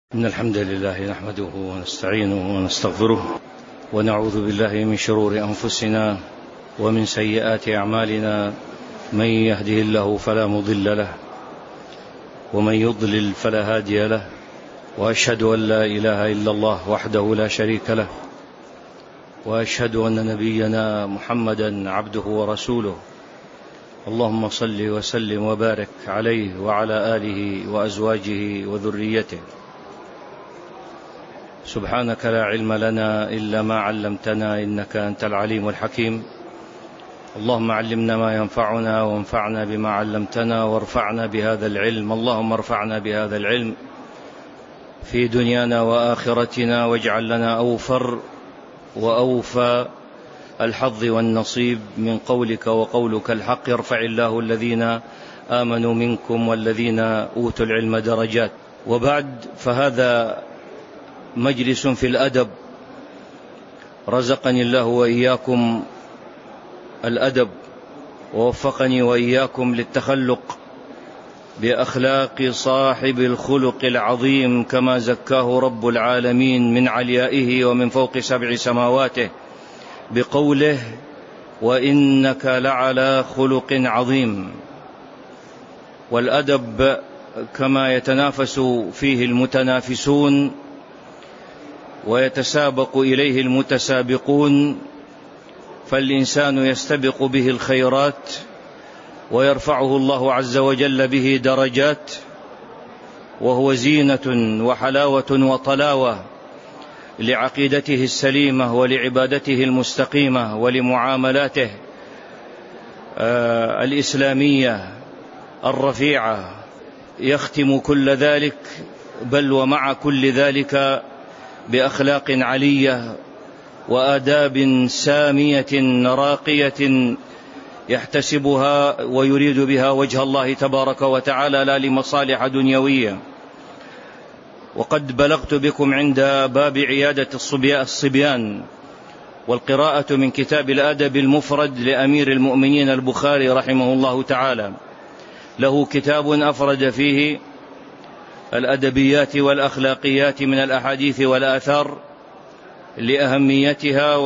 إن الحمد لله نحمده ونستعينه ونستغفره ونعوذ بالله من شرور أنفسنا ومن سيئات أعمالنا. من يهده الله فلا مضل له ومن يضلل فلا هادي له، وأشهد أن لا إله إلا الله وحده لا شريك له، وأشهد أن نبينا محمدا عبده ورسوله. اللهم صل وسلم وبارك عليه وعلى آله وأزواجه وذريته. سبحانك لا علم لنا إلا ما علمتنا إنك أنت العليم الحكيم. اللهم علمنا ما ينفعنا وانفعنا بما علمتنا وارفعنا بهذا العلم. اللهم ارفعنا بهذا العلم في دنيانا وآخرتنا، واجعل لنا أوفر وأوفى الحظ والنصيب من قولك وقولك الحق. يرفع الله الذين آمنوا منكم والذين أوتوا العلم درجات. وبعد، فهذا مجلس في الأدب، رزقني الله وإياكم الأدب ووفقني وإياكم للتخلق بأخلاق صاحب الخلق العظيم كما زكاه رب العالمين من عليائه ومن فوق 7 سماواته بقوله: وإنك لعلى خلق عظيم. والأدب كما يتنافس فيه المتنافسون ويتسابق إليه المتسابقون، فالإنسان يستبق به الخيرات ويرفعه الله عز وجل به درجات، وهو زينة وحلاوة وطلاوة لعقيدته السليمة ولعبادته المستقيمة ولمعاملاته الإسلامية الرفيعة. يختم كل ذلك، بل ومع كل ذلك، بأخلاق علية وآداب سامية راقية يحتسبها ويريد بها وجه الله تبارك وتعالى، لا لمصالح دنيوية. وقد بلغت بكم عند باب عيادة الصبيان، والقراءة من كتاب الأدب المفرد لأمير المؤمنين البخاري رحمه الله تعالى. له كتاب أفرد فيه الأدبيات والأخلاقيات من الأحاديث والآثار لأهميتها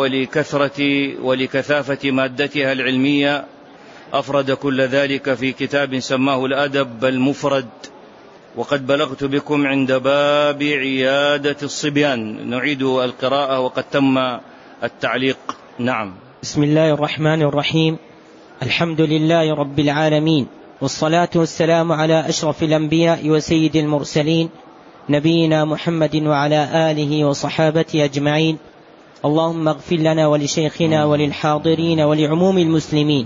ولكثافة مادتها العلمية. أفرد كل ذلك في كتاب سماه الأدب المفرد. وقد بلغت بكم عند باب عيادة الصبيان. نعيد القراءة وقد تم التعليق. نعم. بسم الله الرحمن الرحيم. الحمد لله رب العالمين، والصلاة والسلام على أشرف الأنبياء وسيد المرسلين، نبينا محمد وعلى آله وصحابته أجمعين. اللهم اغفر لنا ولشيخنا وللحاضرين ولعموم المسلمين.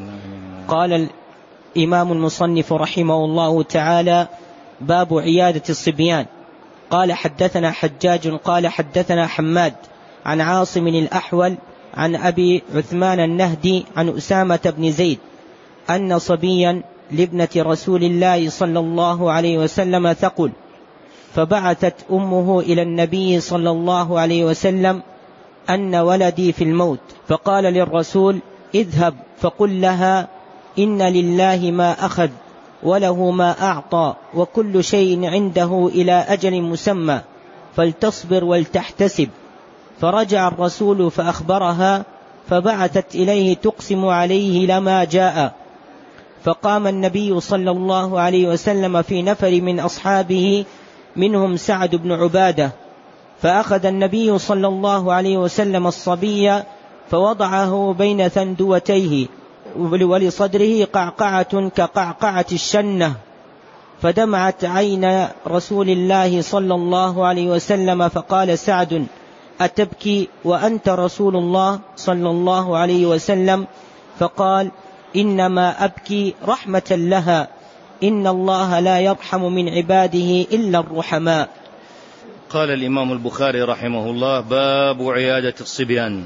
قال الإمام المصنف رحمه الله تعالى: باب عيادة الصبيان. قال: حدثنا حجاج قال حدثنا حماد عن عاصم الأحول عن أبي عثمان النهدي عن أسامة بن زيد أن صبيا لابنة رسول الله صلى الله عليه وسلم ثقل، فبعثت أمه إلى النبي صلى الله عليه وسلم أن ولدي في الموت، فقال للرسول: اذهب فقل لها إن لله ما أخذ وله ما أعطى وكل شيء عنده إلى أجل مسمى، فلتصبر ولتحتسب. فرجع الرسول فأخبرها، فبعثت إليه تقسم عليه لما جاء. فقام النبي صلى الله عليه وسلم في نفر من أصحابه منهم سعد بن عبادة، فأخذ النبي صلى الله عليه وسلم الصبي فوضعه بين ثندوتيه، ولصدره قعقعة كقعقعة الشنة، فدمعت عين رسول الله صلى الله عليه وسلم، فقال سعد: أتبكي وأنت رسول الله صلى الله عليه وسلم؟ فقال: إنما أبكي رحمة لها، إن الله لا يرحم من عباده إلا الرحماء. قال الإمام البخاري رحمه الله: باب عيادة الصبيان.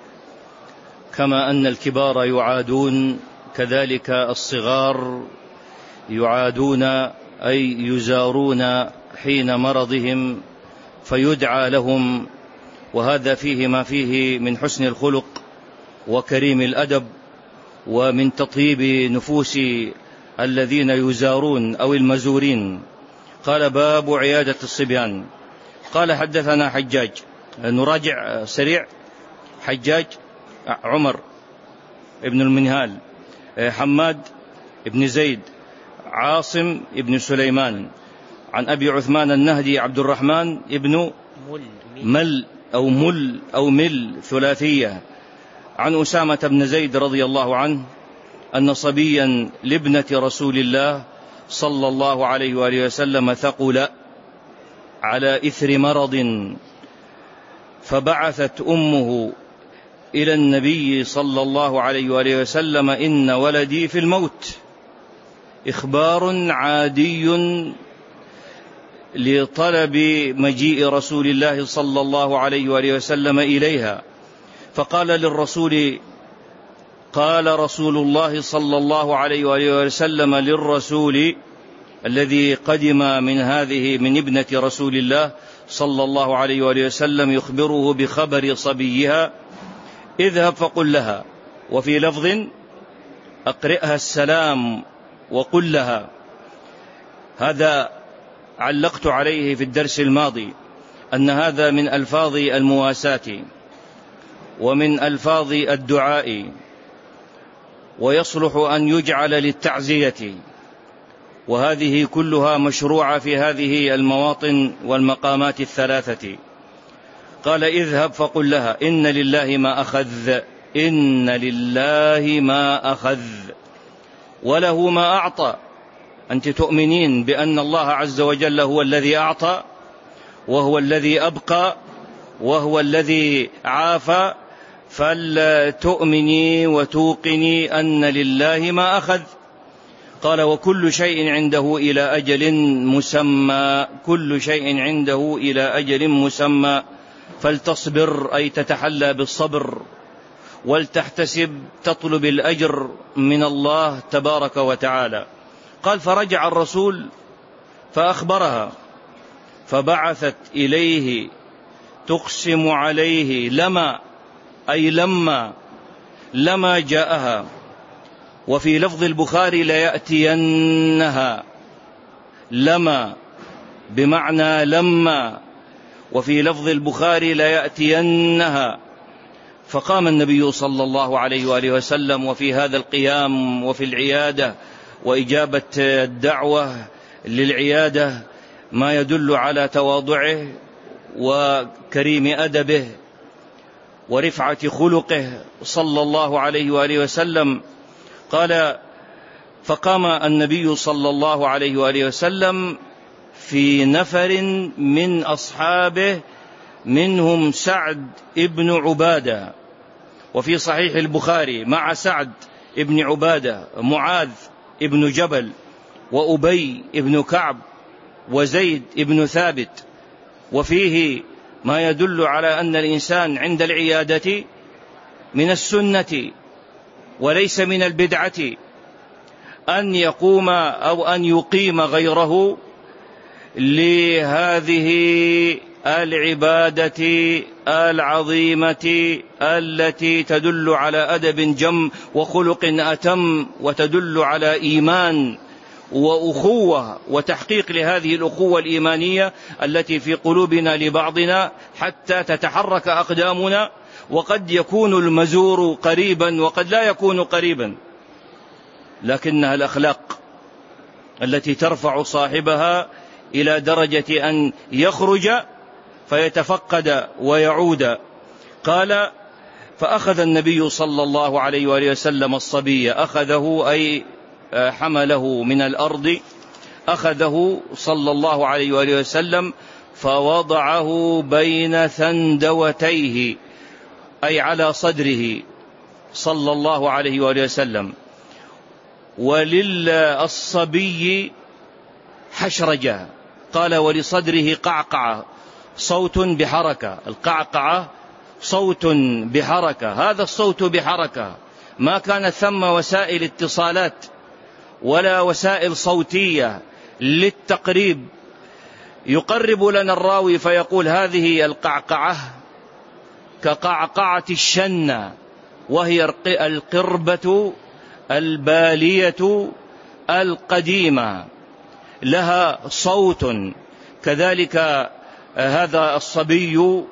كما أن الكبار يعادون، كذلك الصغار يعادون، أي يزارون حين مرضهم فيدعى لهم. وهذا فيه ما فيه من حسن الخلق وكريم الأدب ومن تطيب نفوس الذين يزارون أو المزورين. قال: باب عيادة الصبيان. قال: حدثنا حجاج، نراجع سريع. حجاج عمر ابن المنهال، حماد ابن زيد، عاصم ابن سليمان، عن أبي عثمان النهدي عبد الرحمن ابن مل ثلاثية، عن أسامة بن زيد رضي الله عنه أن صبيا لابنة رسول الله صلى الله عليه وآله وسلم ثقل على إثر مرض، فبعثت أمه إلى النبي صلى الله عليه وآله وسلم: إن ولدي في الموت. إخبار عادي لطلب مجيء رسول الله صلى الله عليه وآله وسلم إليها. فقال للرسول: قال رسول الله صلى الله عليه وآله وسلم للرسول الذي قدم من ابنة رسول الله صلى الله عليه وآله وسلم يخبره بخبر صبيها: اذهب فقل لها. وفي لفظ: أقرئها السلام وقل لها. هذا علقت عليه في الدرس الماضي، أن هذا من ألفاظ المواساة ومن ألفاظ الدعاء، ويصلح أن يجعل للتعزية، وهذه كلها مشروعة في هذه المواطن والمقامات الثلاثة. قال: اذهب فقل لها إن لله ما أخذ، إن لله ما أخذ وله ما أعطى. أنت تؤمنين بأن الله عز وجل هو الذي أعطى، وهو الذي أبقى، وهو الذي عافى، فلتؤمني وتوقني أن لله ما أخذ. قال: وكل شيء عنده إلى أجل مسمى، كل شيء عنده إلى أجل مسمى، فلتصبر، أي تتحلى بالصبر، ولتحتسب، تطلب الأجر من الله تبارك وتعالى. قال: فرجع الرسول فأخبرها، فبعثت إليه تقسم عليه لما جاءها. وفي لفظ البخاري: ليأتينها، لما بمعنى لما، وفي لفظ البخاري: ليأتينها. فقام النبي صلى الله عليه وآله وسلم، وفي هذا القيام وفي العيادة وإجابة الدعوة للعيادة ما يدل على تواضعه وكريم أدبه ورفعة خلقه صلى الله عليه وآله وسلم. قال: فقام النبي صلى الله عليه وآله وسلم في نفر من أصحابه، منهم سعد ابن عبادة. وفي صحيح البخاري: مع سعد ابن عبادة معاذ ابن جبل، وأبي ابن كعب، وزيد ابن ثابت. وفيه ما يدل على أن الإنسان عند العيادة من السنة وليس من البدعة أن يقوم أو أن يقيم غيره لهذه العبادة العظيمة التي تدل على أدب جم وخلق أتم، وتدل على إيمان وأخوة وتحقيق لهذه الأخوة الإيمانية التي في قلوبنا لبعضنا حتى تتحرك أقدامنا. وقد يكون المزور قريبا وقد لا يكون قريبا، لكنها الأخلاق التي ترفع صاحبها إلى درجة أن يخرج فيتفقد ويعود. قال: فأخذ النبي صلى الله عليه وآله وسلم الصبي، أخذه أي حمله من الأرض، أخذه صلى الله عليه وآله وسلم فوضعه بين ثندوتيه، أي على صدره صلى الله عليه وآله وسلم. وللصبي حشرجة، قال: ولصدره قعقعة، صوت بحركة. القعقعة صوت بحركة، هذا الصوت بحركة. ما كانت ثم وسائل اتصالات ولا وسائل صوتية للتقريب يقرب لنا الراوي فيقول: هذه القعقعة كقعقعة الشنة، وهي القربة البالية القديمة. لها صوت، كذلك هذا الصبي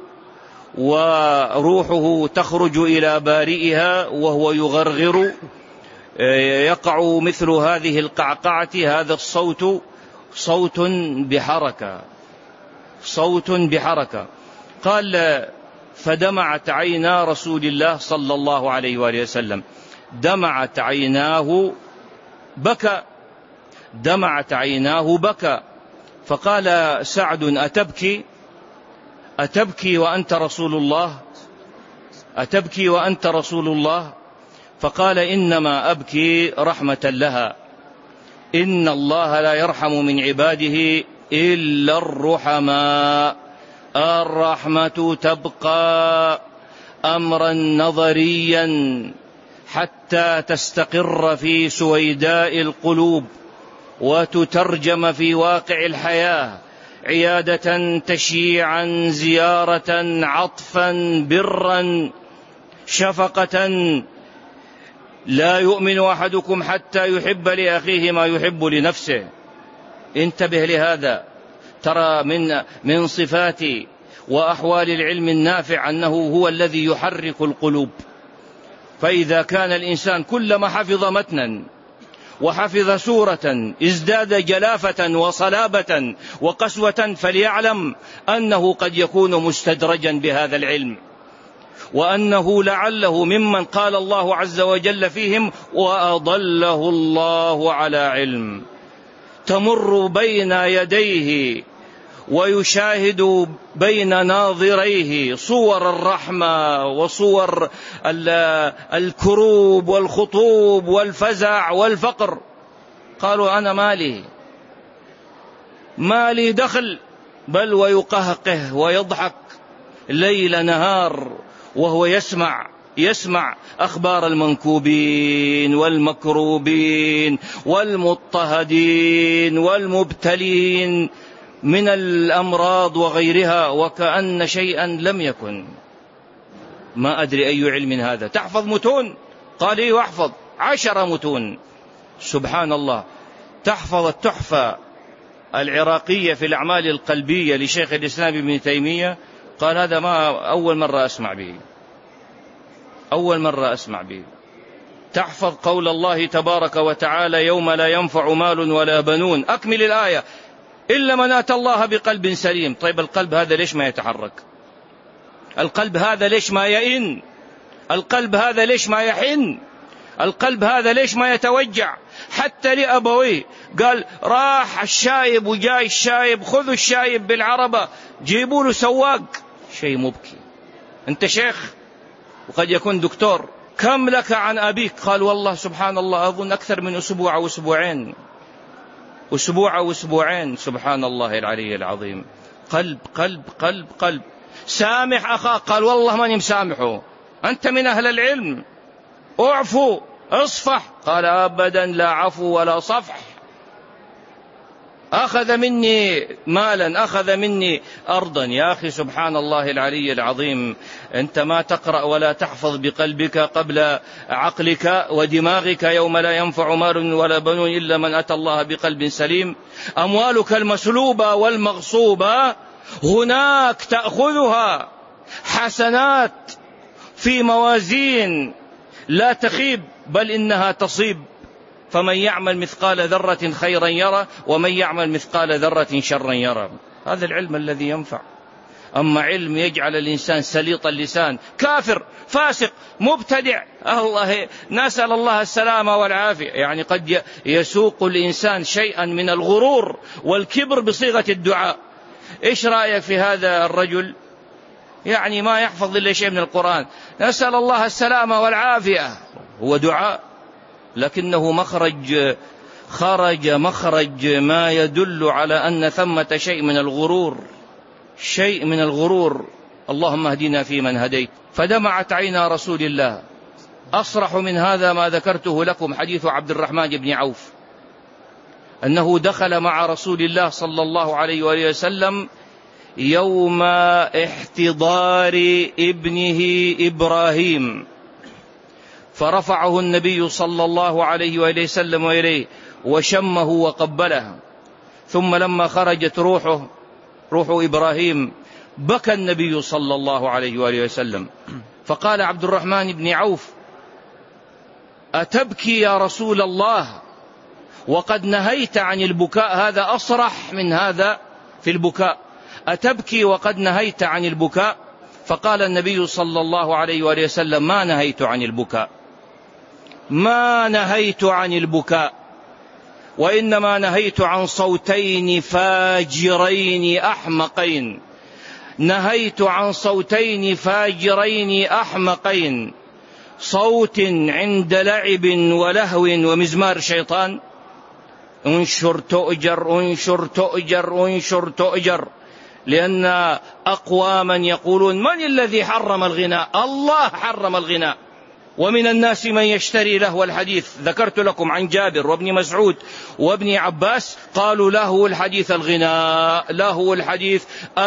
وروحه تخرج إلى بارئها وهو يغرغر، يقع مثل هذه القعقعة، هذا الصوت صوت بحركة، صوت بحركة. قال فدمعت عينا رسول الله صلى الله عليه وآله وسلم، دمعت عيناه بكى، دمعت عيناه بكى. فقال سعد أتبكي؟ أتبكي وأنت رسول الله؟ أتبكي وأنت رسول الله؟ فقال إنما أبكي رحمة لها، إن الله لا يرحم من عباده إلا الرحماء، الرحمة تبقى أمرا نظريا حتى تستقر في سويداء القلوب وتترجم في واقع الحياة، عيادة، تشييعا، زيارة، عطفا، برا، شفقة. لا يؤمن أحدكم حتى يحب لأخيه ما يحب لنفسه. انتبه لهذا. ترى من صفات وأحوال العلم النافع أنه هو الذي يحرك القلوب. فإذا كان الإنسان كلما حفظ متنا وحفظ سورة ازداد جلافة وصلابة وقسوة، فليعلم أنه قد يكون مستدرجا بهذا العلم، وأنه لعله ممن قال الله عز وجل فيهم وأضله الله على علم. تمر بين يديه ويشاهد بين ناظريه صور الرحمة وصور الكروب والخطوب والفزع والفقر. قالوا أنا مالي دخل، بل ويقهقه ويضحك ليل نهار وهو يسمع أخبار المنكوبين والمكروبين والمضطهدين والمبتلين من الأمراض وغيرها، وكأن شيئا لم يكن. ما أدري أي علم هذا. تحفظ متون؟ قال لي أحفظ 10 متون. سبحان الله. تحفظ التحفة العراقية في الأعمال القلبية لشيخ الإسلام ابن تيمية. قال هذا ما أول مرة أسمع به. تحفظ قول الله تبارك وتعالى يوم لا ينفع مال ولا بنون، أكمل الآية، إلا من أتى الله بقلب سليم. طيب القلب هذا ليش ما يتحرك؟ القلب هذا ليش ما يئن؟ القلب هذا ليش ما يحن؟ القلب هذا ليش ما يتوجع؟ حتى لأبويه قال راح الشايب وجاي الشايب، خذوا الشايب بالعربة جيبوا له سواق. شيء مبكي. أنت شيخ وقد يكون دكتور، كم لك عن أبيك؟ قال والله سبحان الله أظن أكثر من أسبوع أو أسبوعين. سبحان الله العلي العظيم. قلب قلب قلب قلب. سامح أخاك؟ قال والله ماني مسامحه. أنت من أهل العلم، اعفو اصفح. قال أبدا لا عفو ولا صفح. أخذ مني مالا، أخذ مني أرضا. يا أخي سبحان الله العلي العظيم. أنت ما تقرأ ولا تحفظ بقلبك قبل عقلك ودماغك يوم لا ينفع مال ولا بنون إلا من أتى الله بقلب سليم. أموالك المسلوبة والمغصوبة هناك تأخذها حسنات في موازين لا تخيب، بل إنها تصيب. فمن يعمل مثقال ذرة خيرا يرى ومن يعمل مثقال ذرة شرا يرى. هذا العلم الذي ينفع. أما علم يجعل الإنسان سليط اللسان، كافر فاسق مبتدع، الله نسأل الله السلامة والعافية. يعني قد يسوق الإنسان شيئا من الغرور والكبر بصيغة الدعاء. إيش رأيك في هذا الرجل؟ يعني ما يحفظ إلا شيء من القرآن، نسأل الله السلامة والعافية، هو دعاء لكنه خرج مخرج ما يدل على أن ثمة شيء من الغرور. اللهم اهدنا فيمن هديت. فدمعت عينا رسول الله. أصرح من هذا ما ذكرته لكم حديث عبد الرحمن بن عوف أنه دخل مع رسول الله صلى الله عليه وآله وسلم يوم احتضار ابنه إبراهيم، فرفعه النبي صلى الله عليه وآله وسلم إليه وشمه وقبله، ثم لما خرجت روح إبراهيم بكى النبي صلى الله عليه وآله وسلم، فقال عبد الرحمن بن عوف: أتبكي يا رسول الله وقد نهيت عن البكاء؟ هذا أصرح من هذا في البكاء، أتبكي وقد نهيت عن البكاء؟ فقال النبي صلى الله عليه وآله وسلم: ما نهيت عن البكاء، ما نهيت عن البكاء، وإنما نهيت عن صوتين فاجرين أحمقين، نهيت عن صوتين فاجرين أحمقين، صوت عند لعب ولهو ومزمار شيطان. انشر تؤجر، انشر تؤجر، انشر تؤجر. لأن أقواما يقولون: من الذي حرم الغناء؟ الله حرم الغناء. ومن الناس من يشتري لهو الحديث، ذكرت لكم عن جابر وابن مسعود وابن عباس قالوا: لهو الحديث الغناء، لهو الحديث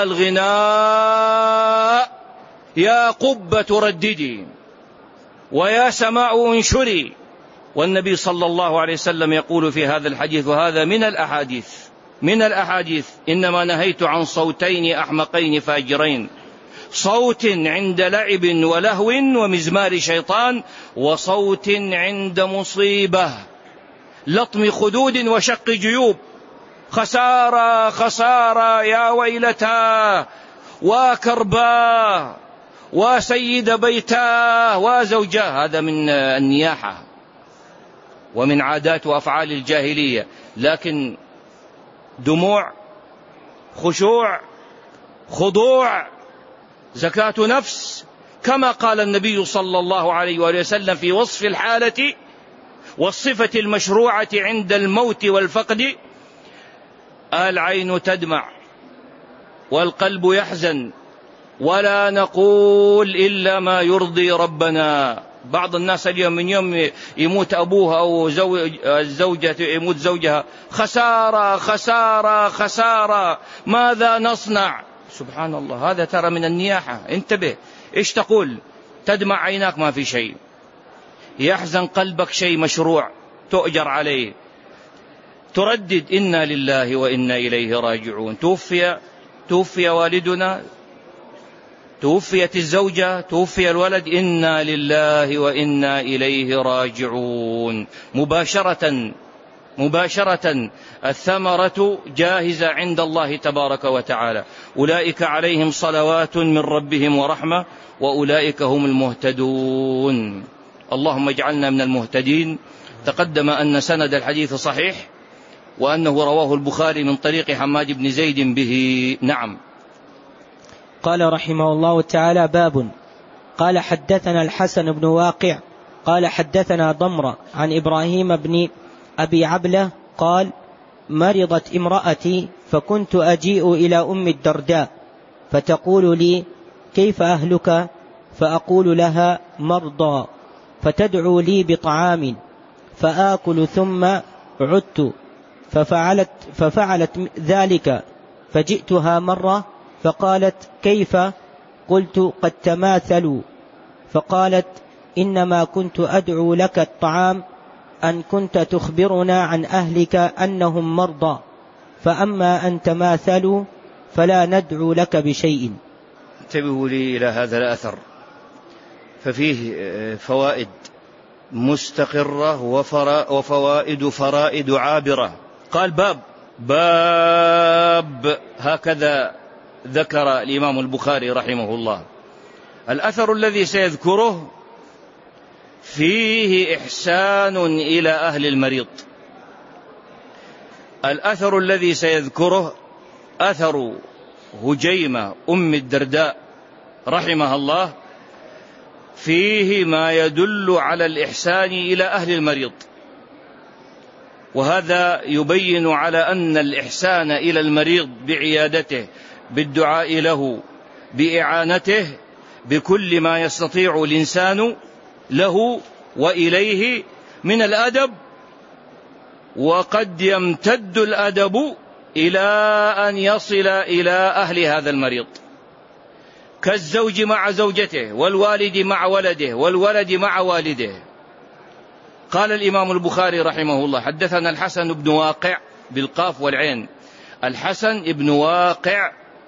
الغناء. يا قبة رددي ويا سماء انشري. والنبي صلى الله عليه وسلم يقول في هذا الحديث، وهذا من الأحاديث: إنما نهيت عن صوتين أحمقين فاجرين، صوت عند لعب ولهو ومزمار شيطان، وصوت عند مصيبة، لطم خدود وشق جيوب. خسارة خسارة يا ويلتا وكربا وسيد بيتا وزوجاه. هذا من النياحة ومن عادات وأفعال الجاهلية، لكن دموع، خشوع، خضوع، زكاة نفس، كما قال النبي صلى الله عليه وآله وسلم في وصف الحالة والصفة المشروعة عند الموت والفقد: العين تدمع والقلب يحزن ولا نقول إلا ما يرضي ربنا. بعض الناس اليوم من يوم يموت أبوها أو الزوجة يموت زوجها: خسارة خسارة خسارة، ماذا نصنع؟ سبحان الله، هذا ترى من النياحة. انتبه، إيش تقول؟ تدمع عيناك ما في شيء، يحزن قلبك شيء مشروع تؤجر عليه، تردد: إنا لله وإنا إليه راجعون. توفي والدنا، توفيت الزوجة، توفي الولد، إنا لله وإنا إليه راجعون. مباشرة الثمرة جاهزة عند الله تبارك وتعالى. أولئك عليهم صلوات من ربهم ورحمة وأولئك هم المهتدون. اللهم اجعلنا من المهتدين. تقدم أن سند الحديث صحيح، وأنه رواه البخاري من طريق حماد بن زيد به. نعم. قال رحمه الله تعالى: باب. قال: حدثنا الحسن بن واقع قال: حدثنا ضمرة عن إبراهيم بن أبي عبلة قال: مرضت امرأتي فكنت أجيء إلى أم الدرداء فتقول لي: كيف أهلك؟ فأقول لها: مرضى. فتدعو لي بطعام فآكل ثم عدت ففعلت ذلك، فجئتها مرة فقالت: كيف؟ قلت: قد تماثلوا. فقالت: إنما كنت أدعو لك الطعام أن كنت تخبرنا عن أهلك أنهم مرضى، فأما أن تماثلوا فلا ندعو لك بشيء. انتبهوا لي إلى هذا الأثر، ففيه فوائد مستقرة فرائد عابرة. قال: باب هكذا ذكر الإمام البخاري رحمه الله. الأثر الذي سيذكره فيه إحسان إلى أهل المريض. الأثر الذي سيذكره أثر هجيمة أم الدرداء رحمها الله، فيه ما يدل على الإحسان إلى أهل المريض، وهذا يبين على أن الإحسان إلى المريض بعيادته، بالدعاء له، بإعانته، بكل ما يستطيع الإنسان له وإليه من الأدب. وقد يمتد الأدب إلى أن يصل إلى أهل هذا المريض، كالزوج مع زوجته، والوالد مع ولده، والولد مع والده. قال الإمام البخاري رحمه الله: حدثنا الحسن بن واقع بالقاف والعين، الحسن بن واقع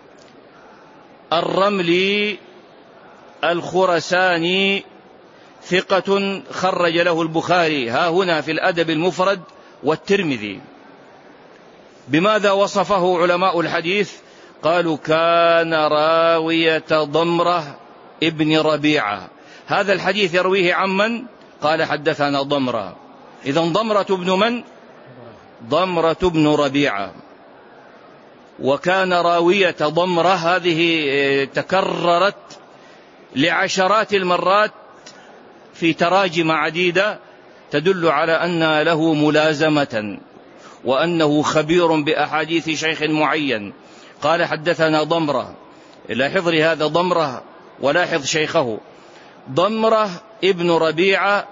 الرملي الخرساني، ثقة خرج له البخاري ها هنا في الأدب المفرد والترمذي. بماذا وصفه علماء الحديث؟ قالوا كان راوية ضمرة ابن ربيعة. هذا الحديث يرويه عمن؟ قال حدثنا ضمرة. إذن ضمرة ابن من؟ ضمرة ابن ربيعة. وكان راوية ضمرة هذه تكررت لعشرات المرات في تراجم عديدة تدل على أن له ملازمة وأنه خبير بأحاديث شيخ معين. قال حدثنا ضمرة، لاحظ لي هذا ضمرة ولاحظ شيخه، ضمرة ابن ربيعة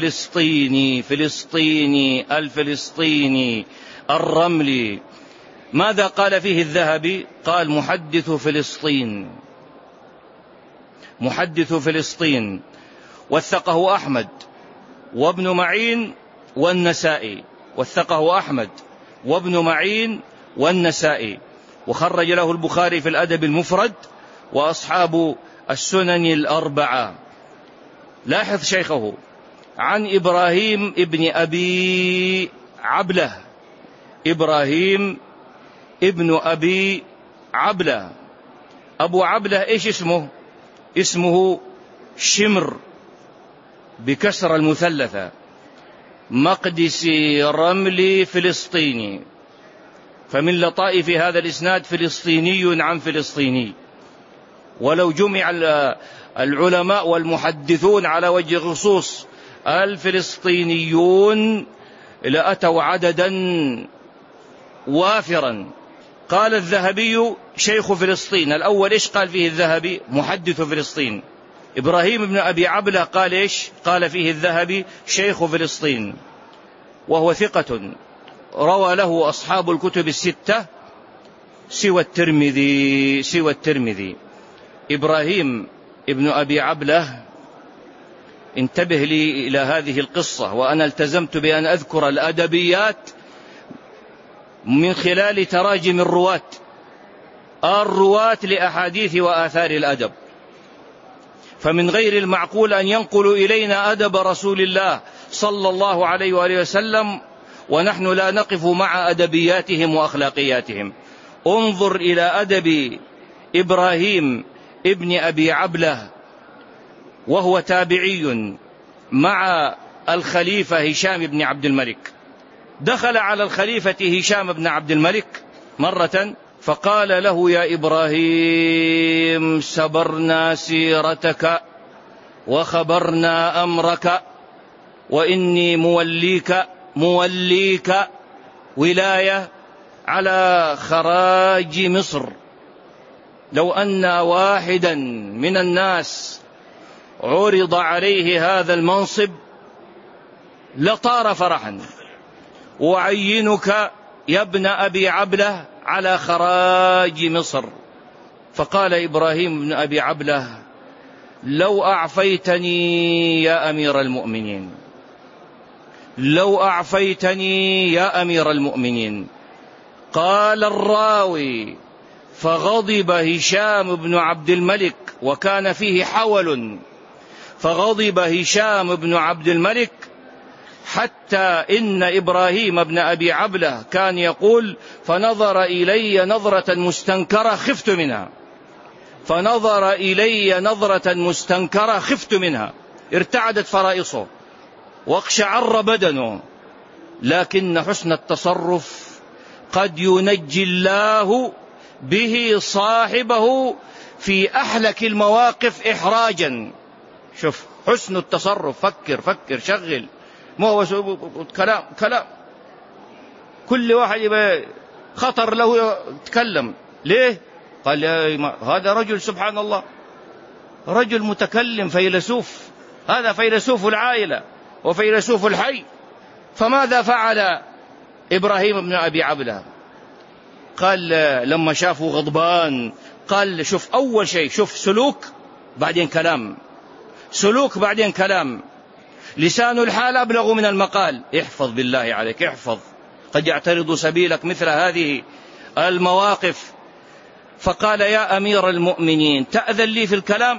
الفلسطيني الرملي. ماذا قال فيه الذهبي؟ قال محدث فلسطين. وثقه أحمد وابن معين والنسائي، وخرج له البخاري في الأدب المفرد وأصحاب السنن الأربعة. لاحظ شيخه عن إبراهيم ابن أبي عبلة. أبو عبلة إيش اسمه؟ اسمه شمر بكسر المثلثة، مقدسي رملي فلسطيني. فمن لطائف هذا الإسناد فلسطيني عن فلسطيني. ولو جمع العلماء والمحدثون على وجه خصوص الفلسطينيون لأتوا عددا وافرا. قال الذهبي شيخ فلسطين. الأول إيش قال فيه الذهبي؟ محدث فلسطين. إبراهيم بن أبي عبلة قال إيش؟ قال فيه الذهبي شيخ فلسطين، وهو ثقة روى له أصحاب الكتب الستة سوى الترمذي. إبراهيم ابن أبي عبلة، انتبه لي إلى هذه القصة، وأنا التزمت بأن أذكر الأدبيات من خلال تراجم الرواة لأحاديث وآثار الأدب. فمن غير المعقول أن ينقلوا إلينا أدب رسول الله صلى الله عليه وآله وسلم ونحن لا نقف مع أدبياتهم وأخلاقياتهم. انظر إلى أدب إبراهيم ابن أبي عبلة وهو تابعي مع الخليفة هشام بن عبد الملك. دخل على الخليفة هشام بن عبد الملك مرة فقال له يا إبراهيم سبرنا سيرتك وخبرنا أمرك وإني موليك ولاية على خراج مصر. لو أن واحدا من الناس عرض عليه هذا المنصب لطار فرحا، وعينك يا ابن أبي عبلة على خراج مصر. فقال إبراهيم بن أبي عبلة لو أعفيتني يا أمير المؤمنين. قال الراوي فغضب هشام بن عبد الملك، وكان فيه حول، فغضب هشام بن عبد الملك حتى إن إبراهيم بن أبي عبلة كان يقول فنظر إلي نظرة مستنكرة خفت منها، ارتعدت فرائصه واقشعر بدنه. لكن حسن التصرف قد ينجي الله به صاحبه في أحلك المواقف إحراجا. شوف حسن التصرف، فكر شغل، ما هو كلام كل واحد خطر له يتكلم. ليه؟ قال هذا رجل سبحان الله رجل متكلم فيلسوف، هذا فيلسوف العائلة وفيلسوف الحي. فماذا فعل إبراهيم بن أبي عبلة؟ قال لما شافوا غضبان قال شوف أول شيء شوف سلوك بعدين كلام، لسان الحال أبلغ من المقال. احفظ بالله عليك، احفظ، قد يعترض سبيلك مثل هذه المواقف، فقال: يا أمير المؤمنين تأذن لي في الكلام؟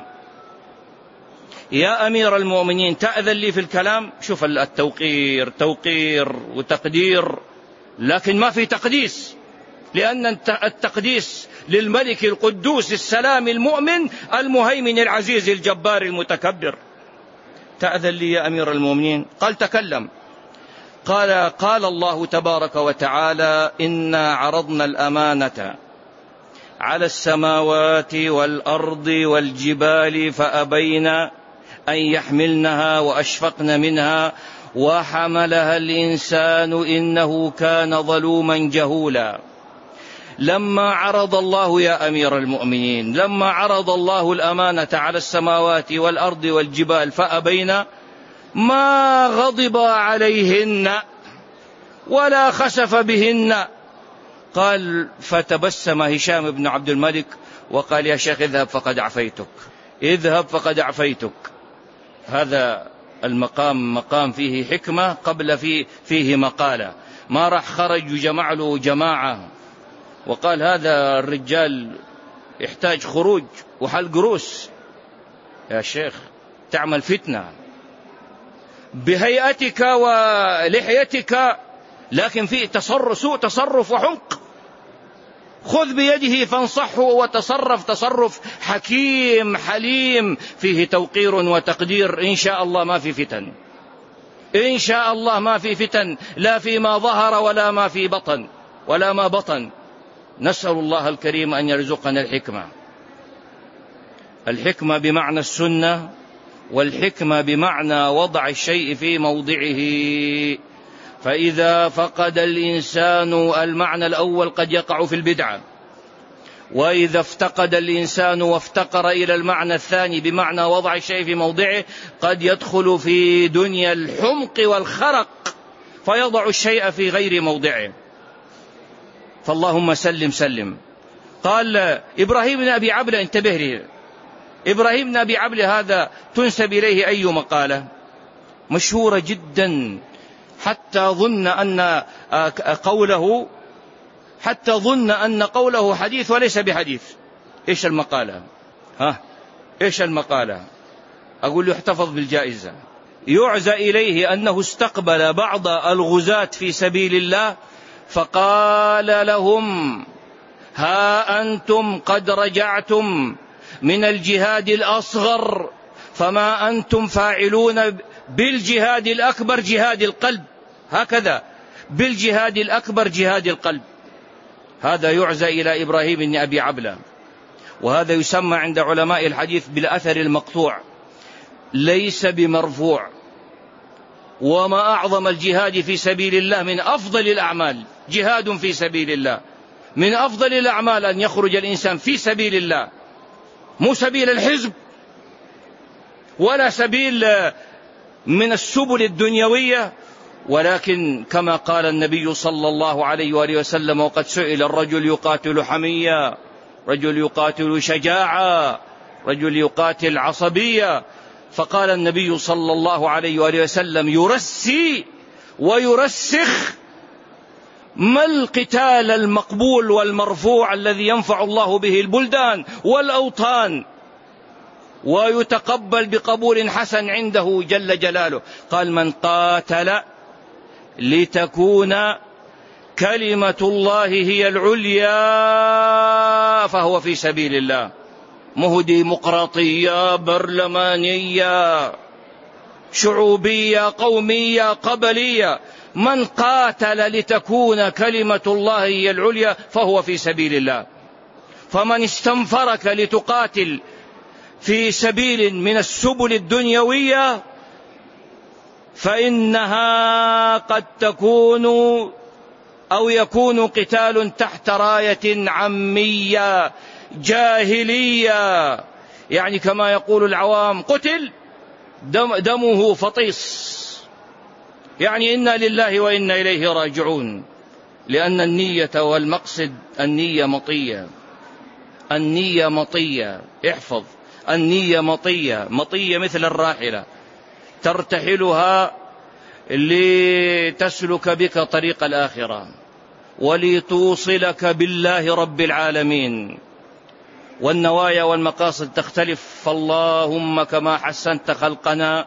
يا أمير المؤمنين تأذن لي في الكلام. شوف التوقير، توقير وتقدير، لكن ما في تقديس، لأن التقديس للملك القدوس السلام المؤمن المهيمن العزيز الجبار المتكبر. تأذن لي يا أمير المؤمنين؟ قال: تكلم. قال الله تبارك وتعالى: إنا عرضنا الأمانة على السماوات والأرض والجبال فأبين أن يحملنها وأشفقن منها وحملها الإنسان إنه كان ظلوما جهولا. لما عرض الله يا أمير المؤمنين، لما عرض الله الأمانة على السماوات والأرض والجبال فأبين، ما غضب عليهن ولا خسف بهن. قال: فتبسم هشام بن عبد الملك وقال: يا شيخ اذهب فقد عفيتك، اذهب فقد عفيتك. هذا المقام مقام فيه حكمة قبل فيه مقالة. ما راح خرج وجمع له جماعة وقال: هذا الرجال يحتاج خروج وحلق رؤوس. يا شيخ تعمل فتنة بهيئتك ولحيتك، لكن فيه سوء تصرف وحمق. خذ بيده فانصحه وتصرف تصرف حكيم حليم فيه توقير وتقدير. إن شاء الله ما في فتن، إن شاء الله ما في فتن، لا فيما ظهر ولا ما في بطن ولا ما بطن. نسأل الله الكريم أن يرزقنا الحكمة، الحكمة بمعنى السنة، والحكمة بمعنى وضع الشيء في موضعه. فإذا فقد الإنسان المعنى الأول قد يقع في البدعة، وإذا افتقد الإنسان وافتقر إلى المعنى الثاني بمعنى وضع الشيء في موضعه قد يدخل في دنيا الحمق والخرق فيضع الشيء في غير موضعه. فاللهم سلم سلم. قال إبراهيم بن أبي عبلة، انتبه لي، إبراهيم بن أبي عبلة هذا تنسب إليه أي مقالة مشهورة جدا، حتى ظن أن قوله حديث وليس بحديث. إيش المقالة؟ إيش المقالة؟ أقول له احتفظ بالجائزة. يعزى إليه أنه استقبل بعض الغزاة في سبيل الله فقال لهم: ها أنتم قد رجعتم من الجهاد الأصغر، فما أنتم فاعلون بالجهاد الأكبر جهاد القلب. هكذا بالجهاد الأكبر جهاد القلب. هذا يعزى إلى إبراهيم بن أبي عبلة، وهذا يسمى عند علماء الحديث بالأثر المقطوع، ليس بمرفوع. وما أعظم الجهاد في سبيل الله، من أفضل الأعمال جهاد في سبيل الله، من أفضل الأعمال أن يخرج الإنسان في سبيل الله، مو سبيل الحزب ولا سبيل من السبل الدنيوية، ولكن كما قال النبي صلى الله عليه وآله وسلم: وقد سئل الرجل يقاتل حمية، رجل يقاتل شجاعة، رجل يقاتل عصبية. فقال النبي صلى الله عليه وآله وسلم: يرسي ويرسخ، ما القتال المقبول والمرفوع الذي ينفع الله به البلدان والأوطان ويتقبل بقبول حسن عنده جل جلاله؟ قال: من قاتل لتكون كلمة الله هي العليا فهو في سبيل الله. مو ديمقراطية برلمانية شعوبية قومية قبلية. من قاتل لتكون كلمة الله هي العليا فهو في سبيل الله. فمن استنفرك لتقاتل في سبيل من السبل الدنيوية فإنها قد تكون أو يكون قتال تحت راية عامية جاهلية، يعني كما يقول العوام: قتل دمه فطيس، يعني إنا لله وإنا إليه راجعون. لأن النية والمقصد النية مطية، النية مطية، احفظ، النية مطية، مطية مثل الراحلة ترتحلها لتسلك بك طريق الآخرة، ولتوصلك بالله رب العالمين. والنوايا والمقاصد تختلف، فاللهم كما حسنت خلقنا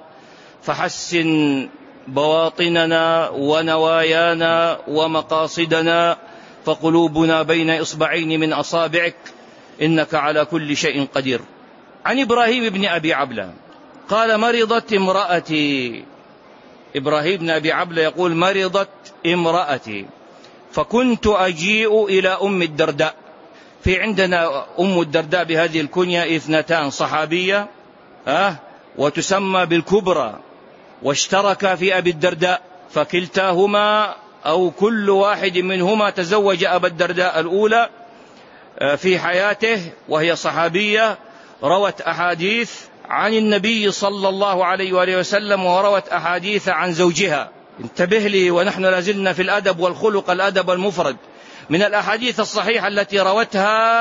فحسن بواطننا ونوايانا ومقاصدنا، فقلوبنا بين إصبعين من أصابعك، إنك على كل شيء قدير. عن إبراهيم بن أبي عبلة قال: مرضت امرأتي. إبراهيم بن أبي عبلة يقول: مرضت امرأتي فكنت أجيء إلى أم الدرداء. في عندنا أم الدرداء بهذه الكنية 2 صحابية وتسمى بالكبرى، واشتركا في أبي الدرداء، فكلتاهما أو كل واحد منهما تزوج أبا الدرداء الأولى في حياته، وهي صحابية روت أحاديث عن النبي صلى الله عليه وآله وسلم، وروت أحاديث عن زوجها. انتبه لي، ونحن لازلنا في الأدب والخلق، الأدب المفرد. من الأحاديث الصحيحة التي روتها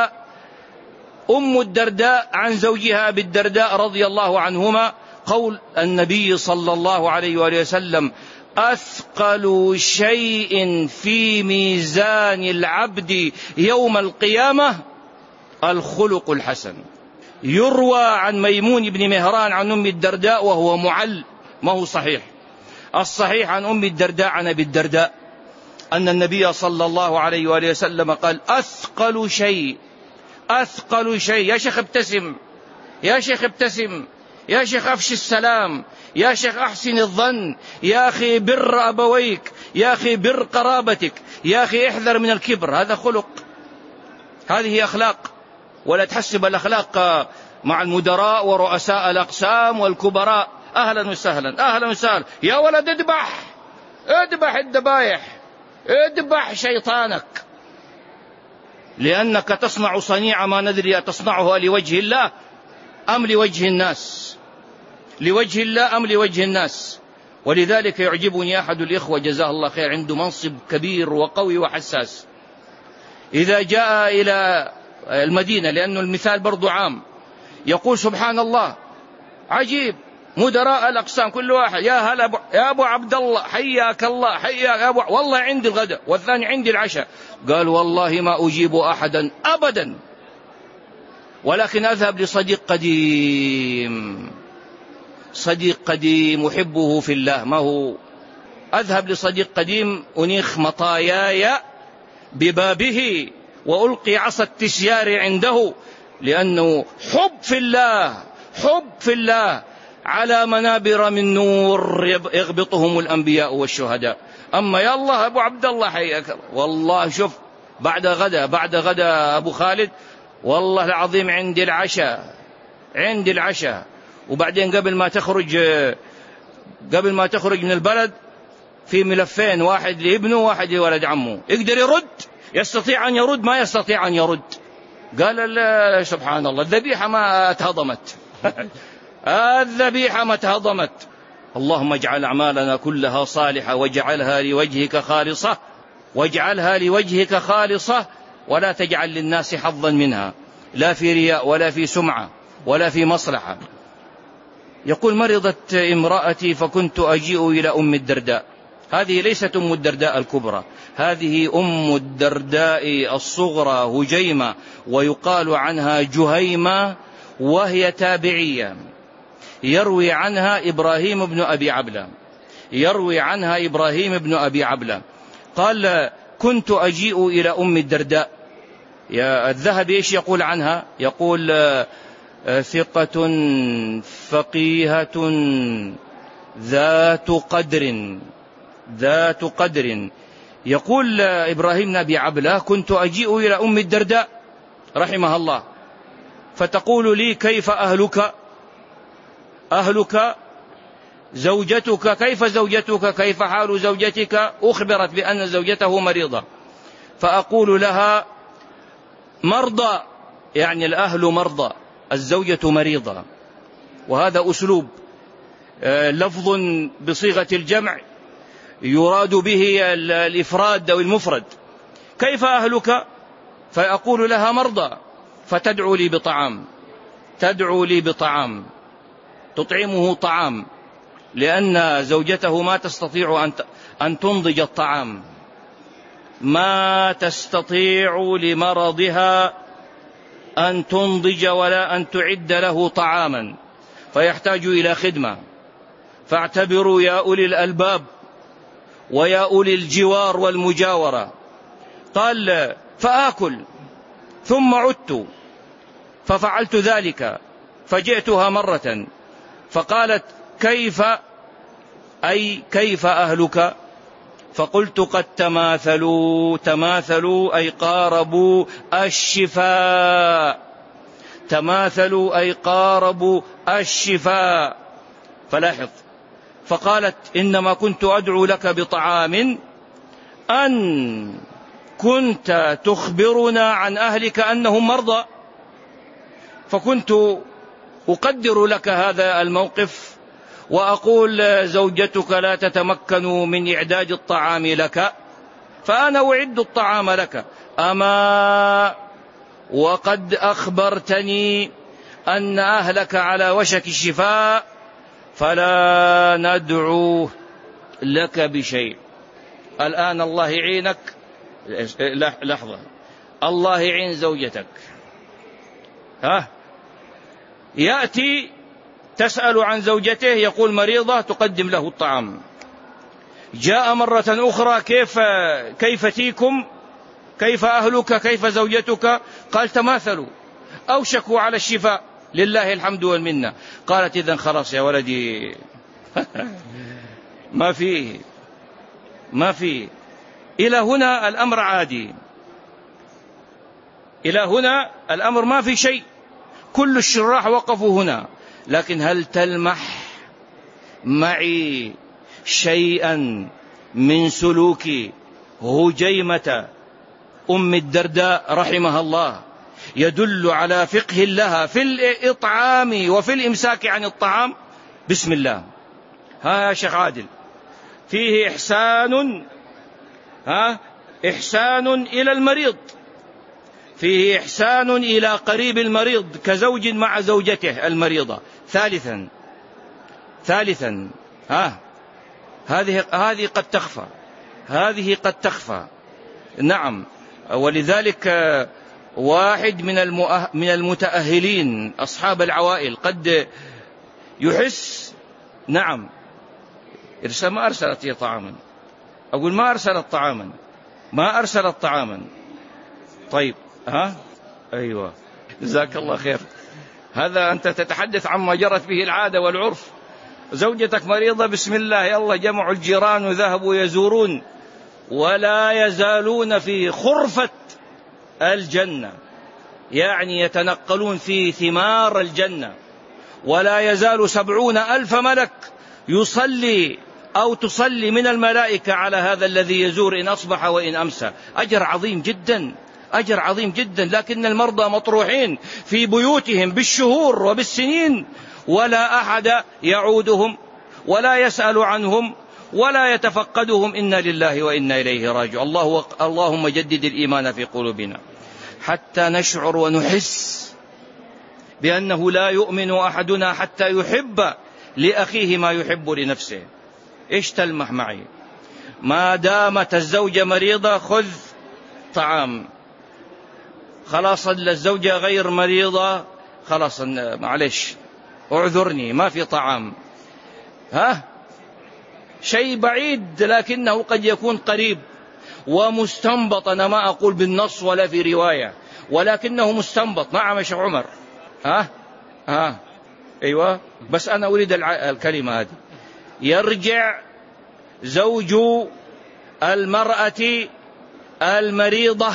أم الدرداء عن زوجها أبي الدرداء رضي الله عنهما قول النبي صلى الله عليه وآله وسلم: أثقل شيء في ميزان العبد يوم القيامة الخلق الحسن. يروى عن ميمون بن مهران عن أم الدرداء وهو معل، ما هو صحيح. الصحيح عن أم الدرداء عن أبي الدرداء أن النبي صلى الله عليه وآله وسلم قال: أثقل شيء، أثقل شيء. يا شيخ ابتسم، يا شيخ ابتسم، يا شيخ أفش السلام، يا شيخ أحسن الظن، يا أخي بر أبويك، يا أخي بر قرابتك، يا أخي احذر من الكبر. هذا خلق، هذه أخلاق. ولا تحسب الأخلاق مع المدراء ورؤساء الأقسام والكبراء. أهلا وسهلا، أهلا وسهلا. يا ولد اذبح، اذبح الذبايح، اذبح شيطانك، لأنك تصنع صنيع ما ندري تصنعها لوجه الله أم لوجه الناس، لوجه الله أم لوجه الناس. ولذلك يعجبني أحد الإخوة جزاه الله خير، عنده منصب كبير وقوي وحساس، إذا جاء إلى المدينة، لأنه المثال برضو عام، يقول: سبحان الله عجيب، مدراء الأقسام كل واحد: يا هلا يا أبو عبد الله، حياك الله، حياك يا أبو، والله عندي الغداء، والثاني عندي العشاء. قال: والله ما أجيب أحدا أبدا، ولكن أذهب لصديق قديم، صديق قديم أحبه في الله. ما هو؟ أذهب لصديق قديم أنيخ مطاياي ببابه وألقي عصا التسيار عنده، لأنه حب في الله، حب في الله على منابر من نور يغبطهم الأنبياء والشهداء. أما يا الله أبو عبد الله حياك، والله شوف بعد غدا أبو خالد، والله العظيم عندي العشاء، عندي العشاء. وبعدين قبل ما تخرج من البلد في ملفين، واحد لابنه وواحد لولد عمه، يقدر يرد، يستطيع أن يرد، ما يستطيع أن يرد. قال: لا سبحان الله، الذبيحة ما اتهضمت الذبيحة ما اتهضمت. اللهم اجعل أعمالنا كلها صالحة، واجعلها لوجهك خالصة، واجعلها لوجهك خالصة، ولا تجعل للناس حظا منها، لا في رياء ولا في سمعة ولا في مصلحة. يقول: مرضت امرأتي فكنت أجيء إلى أم الدرداء. هذه ليست أم الدرداء الكبرى، هذه أم الدرداء الصغرى هجيمة، ويقال عنها جهيمة، وهي تابعية. يروي عنها إبراهيم بن أبي عبلة، يروي عنها إبراهيم بن أبي عبلة قال: كنت أجيء إلى أم الدرداء. يا الذهبي إيش يقول عنها؟ يقول: ثقة فقيهة ذات قدر. يقول إبراهيم بن أبي عبلة: كنت أجيء إلى أم الدرداء رحمها الله، فتقول لي: كيف أهلك زوجتك، كيف زوجتك، كيف حال زوجتك؟ أخبرت بأن زوجته مريضة، فأقول لها: مرضى، يعني الأهل مرضى، الزوجة مريضة. وهذا أسلوب لفظ بصيغة الجمع يراد به الإفراد أو المفرد. كيف أهلك؟ فأقول لها: مرضى، فتدعو لي بطعام، تطعمه طعام، لأن زوجته ما تستطيع أن تنضج الطعام، ما تستطيع لمرضها أن تنضج ولا أن تعد له طعاما، فيحتاج إلى خدمة. فاعتبروا يا أولي الألباب ويا أولي الجوار والمجاورة. قال فآكل، ثم عدت ففعلت ذلك، فجئتها مرة فقالت كيف، أي كيف أهلك؟ فقلت قد تماثلوا أي قاربوا الشفاء، تماثلوا أي قاربوا الشفاء. فلاحظ، فقالت إنما كنت أدعو لك بطعام أن كنت تخبرنا عن أهلك أنهم مرضى، فكنت أقدر لك هذا الموقف وأقول زوجتك لا تتمكن من إعداد الطعام لك، فأنا أعد الطعام لك. أما وقد أخبرتني أن أهلك على وشك الشفاء فلا ندعو لك بشيء. الآن الله يعينك، لحظة، الله يعين زوجتك. يأتي تسأل عن زوجته، يقول مريضة، تقدم له الطعام. جاء مرة أخرى كيف تيكم، كيف أهلك، كيف زوجتك؟ قال تماثلوا، أوشكوا على الشفاء، لله الحمد والمنة. قالت إذن خلاص يا ولدي ما فيه. إلى هنا الأمر عادي، إلى هنا الأمر ما في شيء، كل الشراح وقفوا هنا. لكن هل تلمح معي شيئا من سلوك هجيمة أم الدرداء رحمها الله يدل على فقه لها في الإطعام وفي الإمساك عن الطعام؟ بسم الله. ها يا شيخ عادل، فيه إحسان إلى المريض، فيه إحسان إلى قريب المريض كزوج مع زوجته المريضة. ثالثا هذه قد تخفى، نعم. ولذلك واحد من المتأهلين أصحاب العوائل قد يحس، نعم، ما أرسلت طعاما، أقول ما أرسلت طعاما. طيب أيوة، جزاك الله خير. هذا أنت تتحدث عما جرت به العادة والعرف. زوجتك مريضة، بسم الله، يلا جمعوا الجيران وذهبوا يزورون، ولا يزالون في خرفة الجنة، يعني يتنقلون في ثمار الجنة. ولا يزال 70,000 ملك يصلي أو تصلي من الملائكة على هذا الذي يزور إن أصبح وإن أمسى. أجر عظيم جدا، أجر عظيم جدا. لكن المرضى مطروحين في بيوتهم بالشهور وبالسنين، ولا أحد يعودهم ولا يسأل عنهم ولا يتفقدهم. إنا لله وإنا إليه راجعون. اللهم جدد الإيمان في قلوبنا حتى نشعر ونحس بأنه لا يؤمن أحدنا حتى يحب لأخيه ما يحب لنفسه. إيش تلمح معي؟ ما دامت الزوجة مريضة خذ طعام، خلاص الزوجة غير مريضة خلاص معلش اعذرني ما في طعام. شيء بعيد لكنه قد يكون قريب ومستنبط. أنا ما أقول بالنص ولا في رواية، ولكنه مستنبط. نعم يا شيخ عمر. أيوة، بس أنا أريد الكلمة هذه. يرجع زوج المرأة المريضة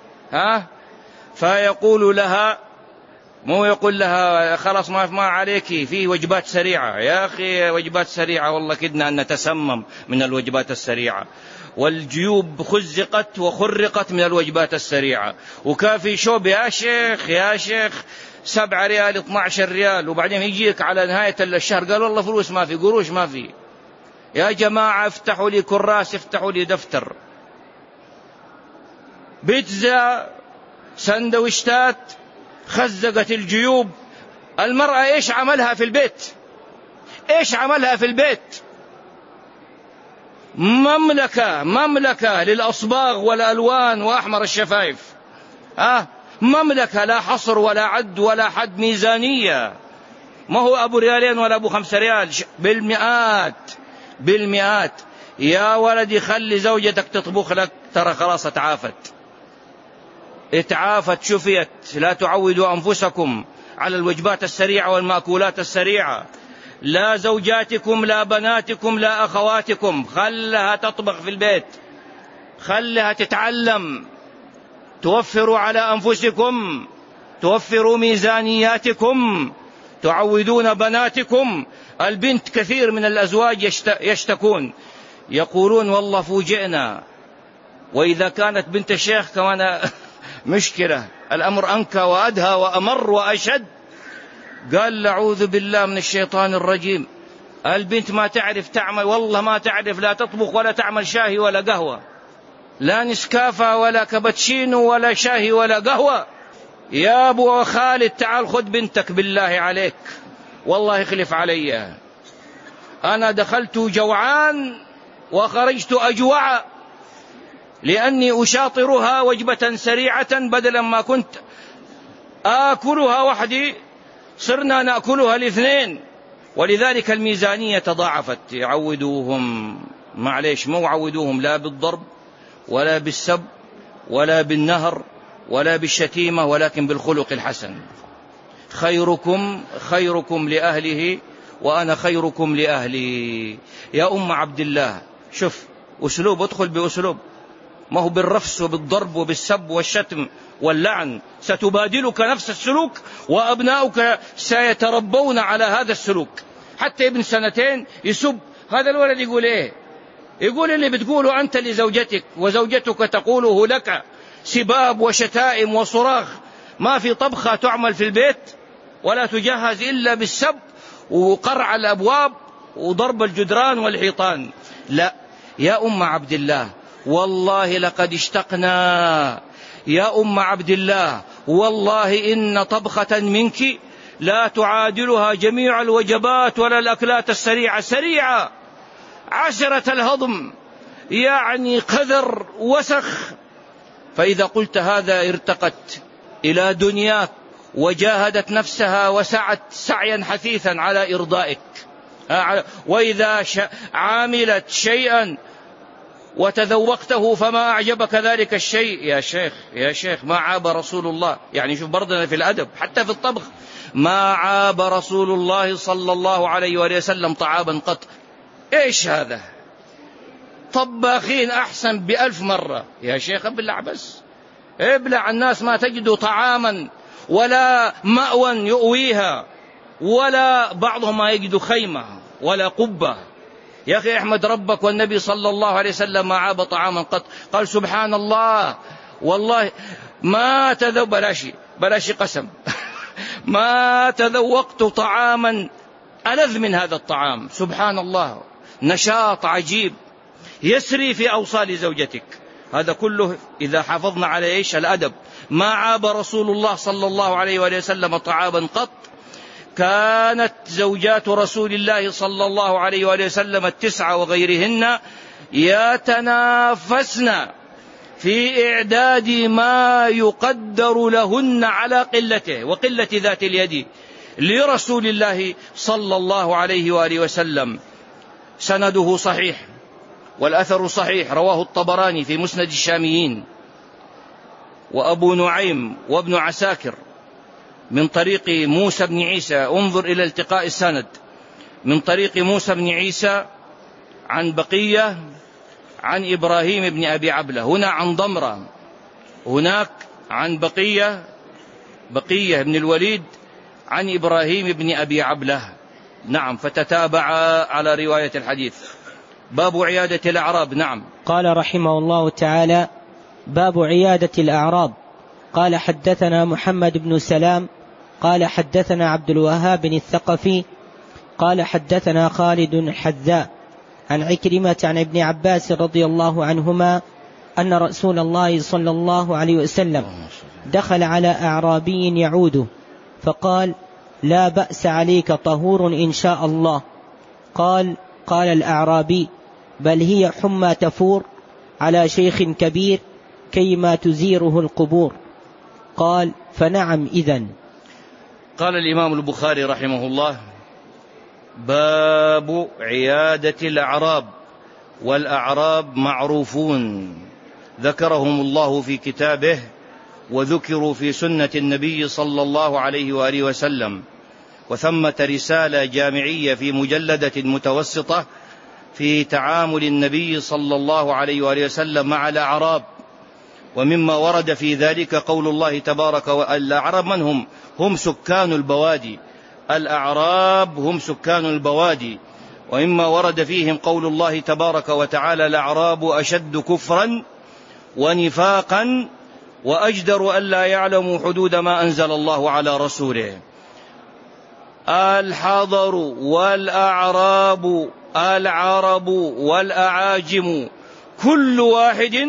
فيقول لها، مو يقول لها خلاص ما عليك، فيه وجبات سريعة. يا أخي وجبات سريعة والله كدنا أن نتسمم من الوجبات السريعة، والجيوب خزقت وخرقت من الوجبات السريعة، وكافي شوب يا شيخ 7 ريال 12 ريال، وبعدين يجيك على نهاية الشهر قال والله فلوس ما في، قروش ما في. يا جماعة افتحوا لي كراس، افتحوا لي دفتر. بيتزا، سندويشتات، خزقت الجيوب. المرأة ايش عملها في البيت؟ ايش عملها في البيت؟ مملكة للأصباغ والألوان وأحمر الشفايف، مملكة لا حصر ولا عد ولا حد، ميزانية ما هو أبو ريالين ولا أبو 5 ريال، بالمئات. يا ولدي خلي زوجتك تطبخ لك، ترى خلاص اتعافت شفيت. لا تعودوا أنفسكم على الوجبات السريعة والمأكولات السريعة، لا زوجاتكم لا بناتكم لا أخواتكم، خلها تطبخ في البيت، خلها تتعلم. توفروا على أنفسكم، توفروا ميزانياتكم، تعودون بناتكم. البنت كثير من الأزواج يشتكون، يقولون والله فوجئنا، وإذا كانت بنت الشيخ كمان مشكلة، الأمر أنكى وأدهى وأمر وأشد. قال أعوذ بالله من الشيطان الرجيم، البنت ما تعرف تعمل، والله ما تعرف لا تطبخ ولا تعمل شاهي ولا قهوة، لا نسكافة ولا كابتشينو ولا شاهي ولا قهوة. يا أبو خالد تعال خذ بنتك بالله عليك، والله يخلف علي، أنا دخلت جوعان وخرجت أجوع، لأني أشاطرها وجبة سريعة بدلا ما كنت آكلها وحدي، صرنا نأكلها الاثنين. ولذلك الميزانية تضاعفت. يعودوهم، معليش، مو عودوهم لا بالضرب ولا بالسب ولا بالنهر ولا بالشتيمة، ولكن بالخلق الحسن. خيركم لأهله وأنا خيركم لأهلي. يا أم عبد الله، شوف أسلوب، ادخل بأسلوب، ما هو بالرفس وبالضرب وبالسب والشتم واللعن. ستبادلك نفس السلوك وأبناؤك سيتربون على هذا السلوك. حتى ابن 2 يسب، هذا الولد يقول إيه؟ يقول اللي بتقوله أنت لزوجتك وزوجتك تقوله لك، سباب وشتائم وصراخ. ما في طبخة تعمل في البيت ولا تجهز إلا بالسب وقرع الأبواب وضرب الجدران والحيطان. لا يا أم عبد الله، والله لقد اشتقنا. يا أم عبد الله، والله إن طبخة منك لا تعادلها جميع الوجبات ولا الأكلات السريعة، سريعة عسرة الهضم، يعني قذر وسخ. فإذا قلت هذا ارتقت إلى دنياك وجاهدت نفسها وسعت سعيا حثيثا على إرضائك. وإذا عاملت شيئا وتذوقته فما أعجبك ذلك الشيء، يا شيخ ما عاب رسول الله، يعني شوف برضنا في الأدب حتى في الطبخ، ما عاب رسول الله صلى الله عليه وسلم طعاما قط. إيش هذا؟ طباخين أحسن ب1000 مرة. يا شيخ ابلع، بس ابلع. الناس ما تجد طعاما ولا مأوى يؤويها، ولا بعضهم ما يجد خيمة ولا قبة. يا أخي احمد ربك، والنبي صلى الله عليه وسلم ما عاب طعاما قط. قال سبحان الله، والله ما بلاش قسم ما تذوقت طعاما ألذ من هذا الطعام. سبحان الله، نشاط عجيب يسري في أوصال زوجتك. هذا كله إذا حافظنا على إيش؟ الأدب. ما عاب رسول الله صلى الله عليه وسلم طعاما قط. كانت زوجات رسول الله صلى الله عليه وسلم 9 وغيرهن يتنافسن في إعداد ما يقدر لهن على قلته وقلة ذات اليد لرسول الله صلى الله عليه وآله وسلم. سنده صحيح والأثر صحيح، رواه الطبراني في مسند الشاميين، وأبو نعيم وابن عساكر من طريق موسى بن عيسى. انظر إلى التقاء السند، من طريق موسى بن عيسى عن بقية عن إبراهيم بن أبي عبلة، هنا عن ضمرة، هناك عن بقية بن الوليد عن إبراهيم بن أبي عبلة. نعم، فتتابع على رواية الحديث. باب عيادة الأعراب. نعم. قال رحمه الله تعالى: باب عيادة الأعراب. قال حدثنا محمد بن سلام قال حدثنا عبد الوهاب الثقفي قال حدثنا خالد الحذاء عن عكرمة عن ابن عباس رضي الله عنهما أن رسول الله صلى الله عليه وسلم دخل على أعرابي يعوده فقال: لا بأس عليك، طهور إن شاء الله. قال الأعرابي: بل هي حمى تفور على شيخ كبير كيما تزيره القبور. قال: فنعم إذن. قال الإمام البخاري رحمه الله: باب عيادة الأعراب. والأعراب معروفون، ذكرهم الله في كتابه وذكروا في سنة النبي صلى الله عليه وآله وسلم، وثمة رسالة جامعية في مجلدة متوسطة في تعامل النبي صلى الله عليه وآله وسلم مع الأعراب. ومما ورد في ذلك قول الله تبارك وتعالى: الأعراب من هم؟ هم سكان البوادي. الأعراب هم سكان البوادي. ومما ورد فيهم قول الله تبارك وتعالى: الأعراب أشد كفرا ونفاقا وأجدر ألا يعلموا حدود ما أنزل الله على رسوله. الحضر والأعراب، العرب والأعاجم، كل واحد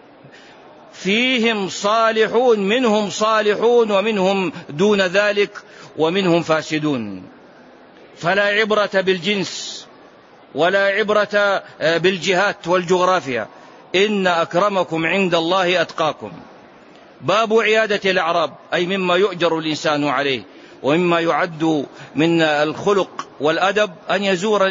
فيهم صالحون، منهم صالحون ومنهم دون ذلك ومنهم فاسدون. فلا عبرة بالجنس ولا عبرة بالجهات والجغرافيا، إن أكرمكم عند الله أتقاكم. باب عيادة الأعراب، أي مما يؤجر الإنسان عليه ومما يعد من الخلق والأدب أن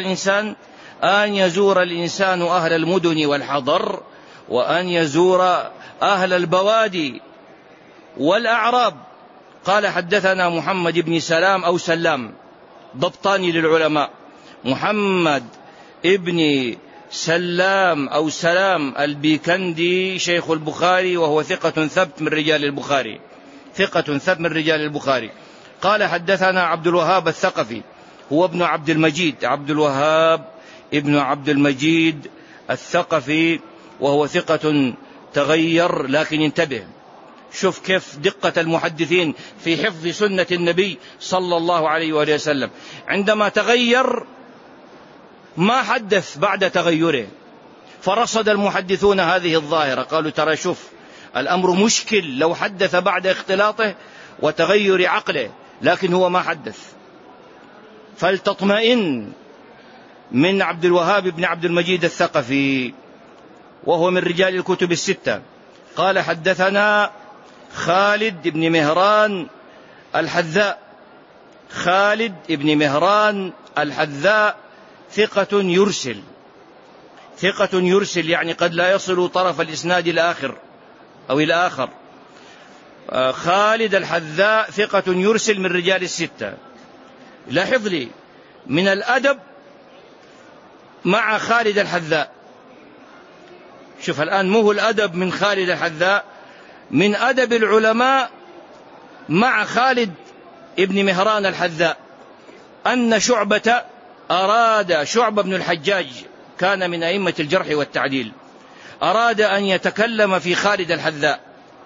يزور الإنسان أهل المدن والحضر، وأن يزور أهل البوادي والأعراب. قال: حدثنا محمد بن سلام أو سلام، ضبطان للعلماء، محمد ابن سلام أو سلام البيكندي شيخ البخاري، وهو ثقة ثبت من رجال البخاري، ثقة ثبت من رجال البخاري. قال: حدثنا عبد الوهاب الثقفي، هو ابن عبد المجيد، عبد الوهاب ابن عبد المجيد الثقفي، وهو ثقة تغير، لكن انتبه، شوف كيف دقة المحدثين في حفظ سنة النبي صلى الله عليه وآله وسلم. عندما تغير ما حدث بعد تغيره، فرصد المحدثون هذه الظاهرة، قالوا: ترى شوف الأمر مشكل لو حدث بعد اختلاطه وتغير عقله، لكن هو ما حدث. فلتطمئن من عبد الوهاب بن عبد المجيد الثقفي، وهو من رجال الكتب الستة. قال: حدثنا خالد بن مهران الحذاء، خالد بن مهران الحذاء ثقة يرسل، ثقة يرسل، يعني قد لا يصل طرف الإسناد الآخر أو الآخر. خالد الحذاء ثقة يرسل من رجال الستة. لاحظ لي من الأدب مع خالد الحذاء، شوف الآن مو الأدب من خالد الحذاء، من أدب العلماء مع خالد ابن مهران الحذاء، أن شعبة أراد، شعبة بن الحجاج كان من أئمة الجرح والتعديل، أراد أن يتكلم في خالد الحذاء،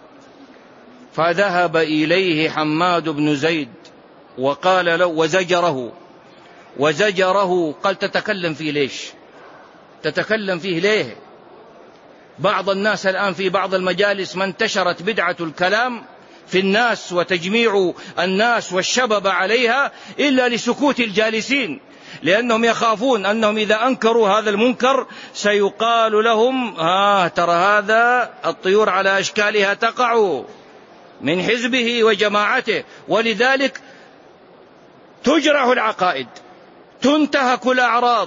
فذهب إليه حماد بن زيد وقال له وزجره، قال: تتكلم فيه ليش؟ تتكلم فيه ليه؟ بعض الناس الآن في بعض المجالس ما انتشرت بدعة الكلام في الناس وتجميع الناس والشباب عليها إلا لسكوت الجالسين، لأنهم يخافون أنهم إذا أنكروا هذا المنكر سيقال لهم: ترى هذا الطيور على أشكالها تقع من حزبه وجماعته. ولذلك تجرح العقائد، تنتهك الأعراض،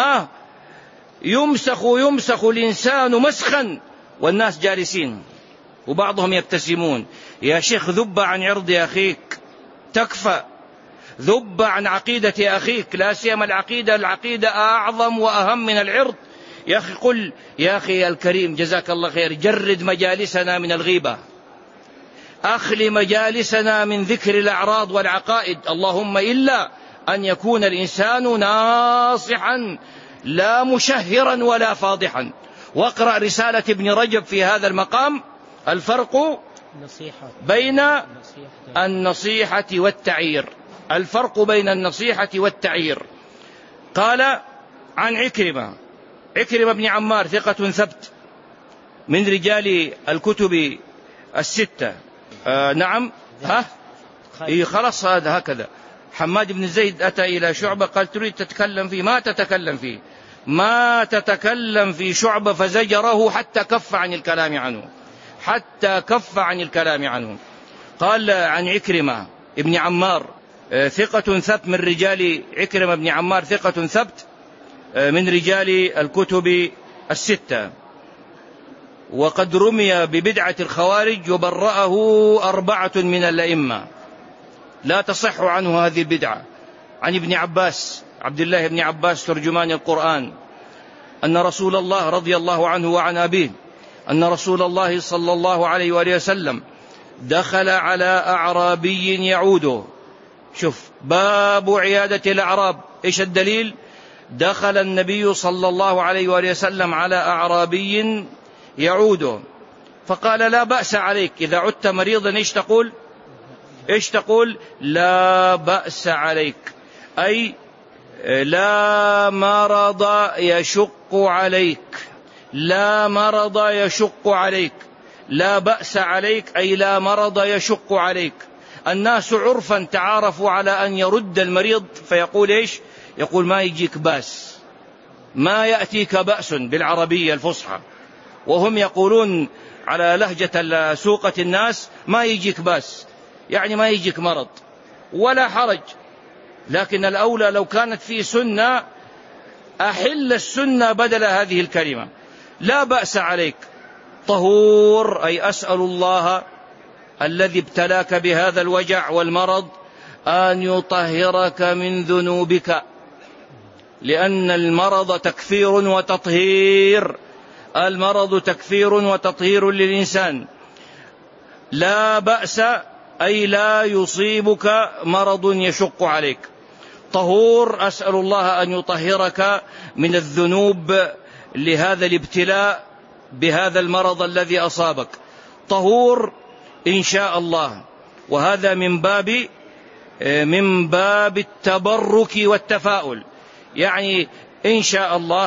يمسخ الإنسان مسخا والناس جالسين، وبعضهم يبتسمون. يا شيخ ذب عن عرض أخيك تكفى، ذب عن عقيدة أخيك، لا سيما العقيدة أعظم وأهم من العرض. يا أخي قل يا أخي الكريم جزاك الله خير، جرد مجالسنا من الغيبة، أخلي مجالسنا من ذكر الأعراض والعقائد، اللهم إلا أن يكون الإنسان ناصحا لا مشهرا ولا فاضحا. واقرأ رسالة ابن رجب في هذا المقام، الفرق بين النصيحة والتعيير، الفرق بين النصيحة والتعيير. قال: عن عكرمة بن عمار ثقة ثبت من رجال الكتب الستة. نعم، خلاص هذا هكذا. حماد بن زيد أتى إلى شعبة قال: تريد تتكلم فيه؟ ما تتكلم فيه، ما تتكلم في شعبة فزجره حتى كف عن الكلام عنه، حتى كف عن الكلام عنه. قال عن عكرمة ابن عمار ثقة ثبت من رجال عكرمة ابن عمار ثقة ثبت من رجال الكتب الستة، وقد رمي ببدعة الخوارج وبرأه 4 من الأئمة، لا تصح عنه هذه البدعة. عن ابن عباس عبد الله بن عباس ترجمان القرآن أن رسول الله رضي الله عنه وعن أبيه أن رسول الله صلى الله عليه وآله وسلم دخل على أعرابي يعوده. شوف باب عيادة الأعراب، إيش الدليل؟ دخل النبي صلى الله عليه وآله وسلم على أعرابي يعوده فقال لا بأس عليك إذا عدت مريضا. إيش تقول؟ لا بأس عليك، أي لا مرض يشق عليك، لا مرض يشق عليك، لا بأس عليك أي لا مرض يشق عليك. الناس عرفا تعارفوا على أن يرد المريض فيقول إيش؟ يقول ما يجيك بأس، ما يأتيك بأس بالعربية الفصحى، وهم يقولون على لهجة سوقة الناس ما يجيك بأس، يعني ما يجيك مرض ولا حرج. لكن الأولى لو كانت في سنة أحل السنة بدل هذه الكلمة، لا بأس عليك. طهور أي أسأل الله الذي ابتلاك بهذا الوجع والمرض أن يطهرك من ذنوبك، لأن المرض تكفير وتطهير، المرض تكفير وتطهير للإنسان. لا بأس أي لا يصيبك مرض يشق عليك. طهور أسأل الله أن يطهرك من الذنوب لهذا الابتلاء بهذا المرض الذي أصابك. طهور إن شاء الله، وهذا من باب التبرك والتفاؤل، يعني إن شاء الله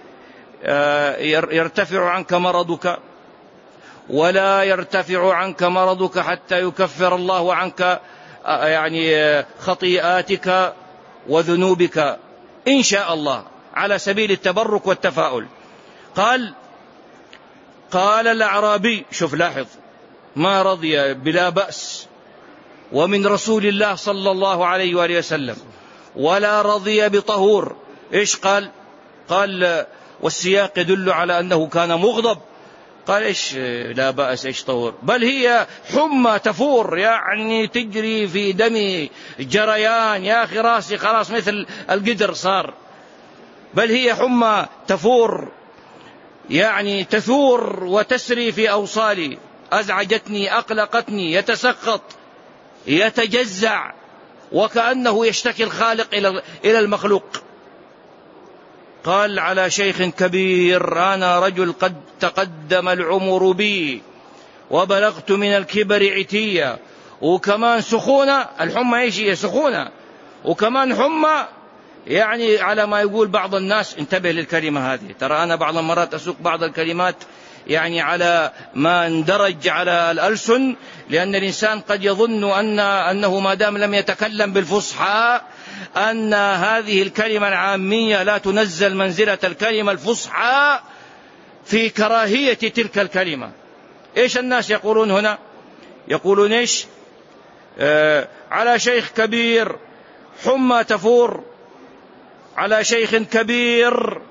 يرتفع عنك مرضك ولا يرتفع عنك مرضك حتى يكفر الله عنك يعني خطيئاتك وذنوبك إن شاء الله، على سبيل التبرك والتفاؤل. قال الأعرابي، شوف لاحظ، ما رضي بلا بأس ومن رسول الله صلى الله عليه وآله وسلم، ولا رضي بطهور. إيش قال والسياق يدل على أنه كان مغضب. قال إيش لا بأس إيش طهور، بل هي حمى تفور، يعني تجري في دمي جريان، يا أخي راسي خلاص مثل القدر صار، بل هي حمى تفور يعني تثور وتسري في أوصالي، أزعجتني أقلقتني، يتسخط يتجزع وكأنه يشتكي الخالق إلى المخلوق. قال على شيخ كبير أنا رجل قد تقدم العمر بي وبلغت من الكبر عتيا، وكمان سخونة، الحمى ايش هي؟ سخونة، وكمان حمى، يعني على ما يقول بعض الناس، انتبه للكلمة هذه، ترى أنا بعض المرات أسوق بعض الكلمات يعني على ما اندرج على الألسن، لأن الإنسان قد يظن أنه ما دام لم يتكلم بالفصحى أن هذه الكلمة العامية لا تنزل منزلة الكلمة الفصحى في كراهية تلك الكلمة. إيش الناس يقولون هنا؟ يقولون إيش؟ على شيخ كبير حمى تفور، على شيخ كبير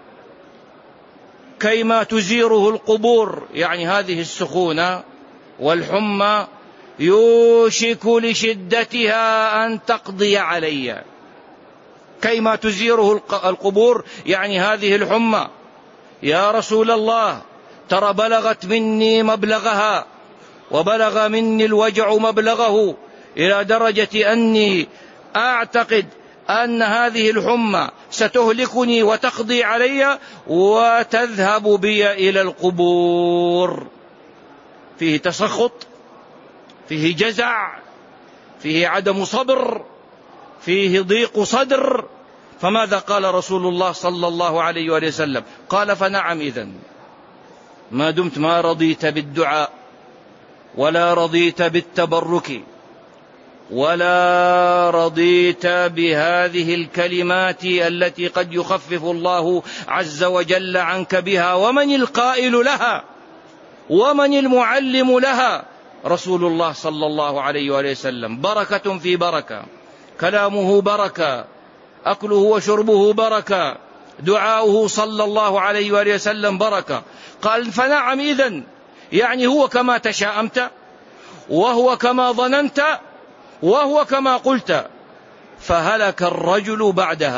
كيما تزيره القبور، يعني هذه السخونة والحمى يوشك لشدتها أن تقضي علي. كيما تزيره القبور يعني هذه الحمى، يا رسول الله ترى بلغت مني مبلغها وبلغ مني الوجع مبلغه، إلى درجة أني أعتقد أن هذه الحمى ستهلكني وتقضي علي وتذهب بي إلى القبور. فيه تسخط، فيه جزع، فيه عدم صبر، فيه ضيق صدر. فماذا قال رسول الله صلى الله عليه وآله وسلم؟ قال فنعم إذن، ما دمت ما رضيت بالدعاء ولا رضيت بالتبرك ولا رضيت بهذه الكلمات التي قد يخفف الله عز وجل عنك بها. ومن القائل لها ومن المعلم لها؟ رسول الله صلى الله عليه وآله وسلم. بركة في بركة، كلامه بركة، أكله وشربه بركة، دعاؤه صلى الله عليه وآله وسلم بركة. قال فنعم إذن، يعني هو كما تشاءمت، وهو كما ظننت، وهو كما قلت. فهلك الرجل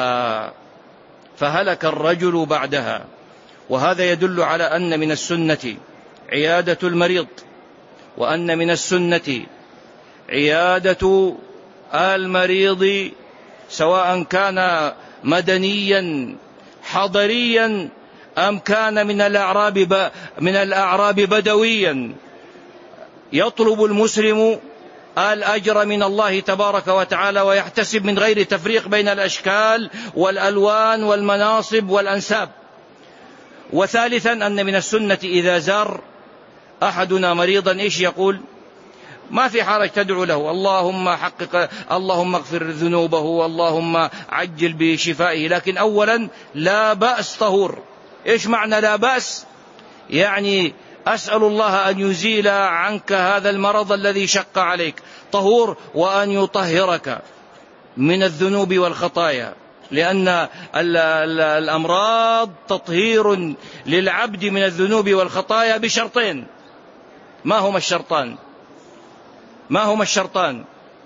بعدها. وهذا يدل على أن من السنة عيادة المريض، وأن من السنة عيادة المريض سواء كان مدنيا حضريا أم كان من الأعراب بدويا. يطلب المسلم الأجر من الله تبارك وتعالى ويحتسب من غير تفريق بين الأشكال والألوان والمناصب والأنساب. وثالثا أن من السنة إذا زار أحدنا مريضا إيش يقول؟ ما في حرج تدعو له اللهم اغفر ذنوبه، اللهم عجل بشفائه. لكن أولا لا بأس طهور. إيش معنى لا بأس؟ يعني أسأل الله أن يزيل عنك هذا المرض الذي شق عليك، طهور، وأن يطهرك من الذنوب والخطايا، لأن الأمراض تطهير للعبد من الذنوب والخطايا بشرطين. ما هما الشرطان؟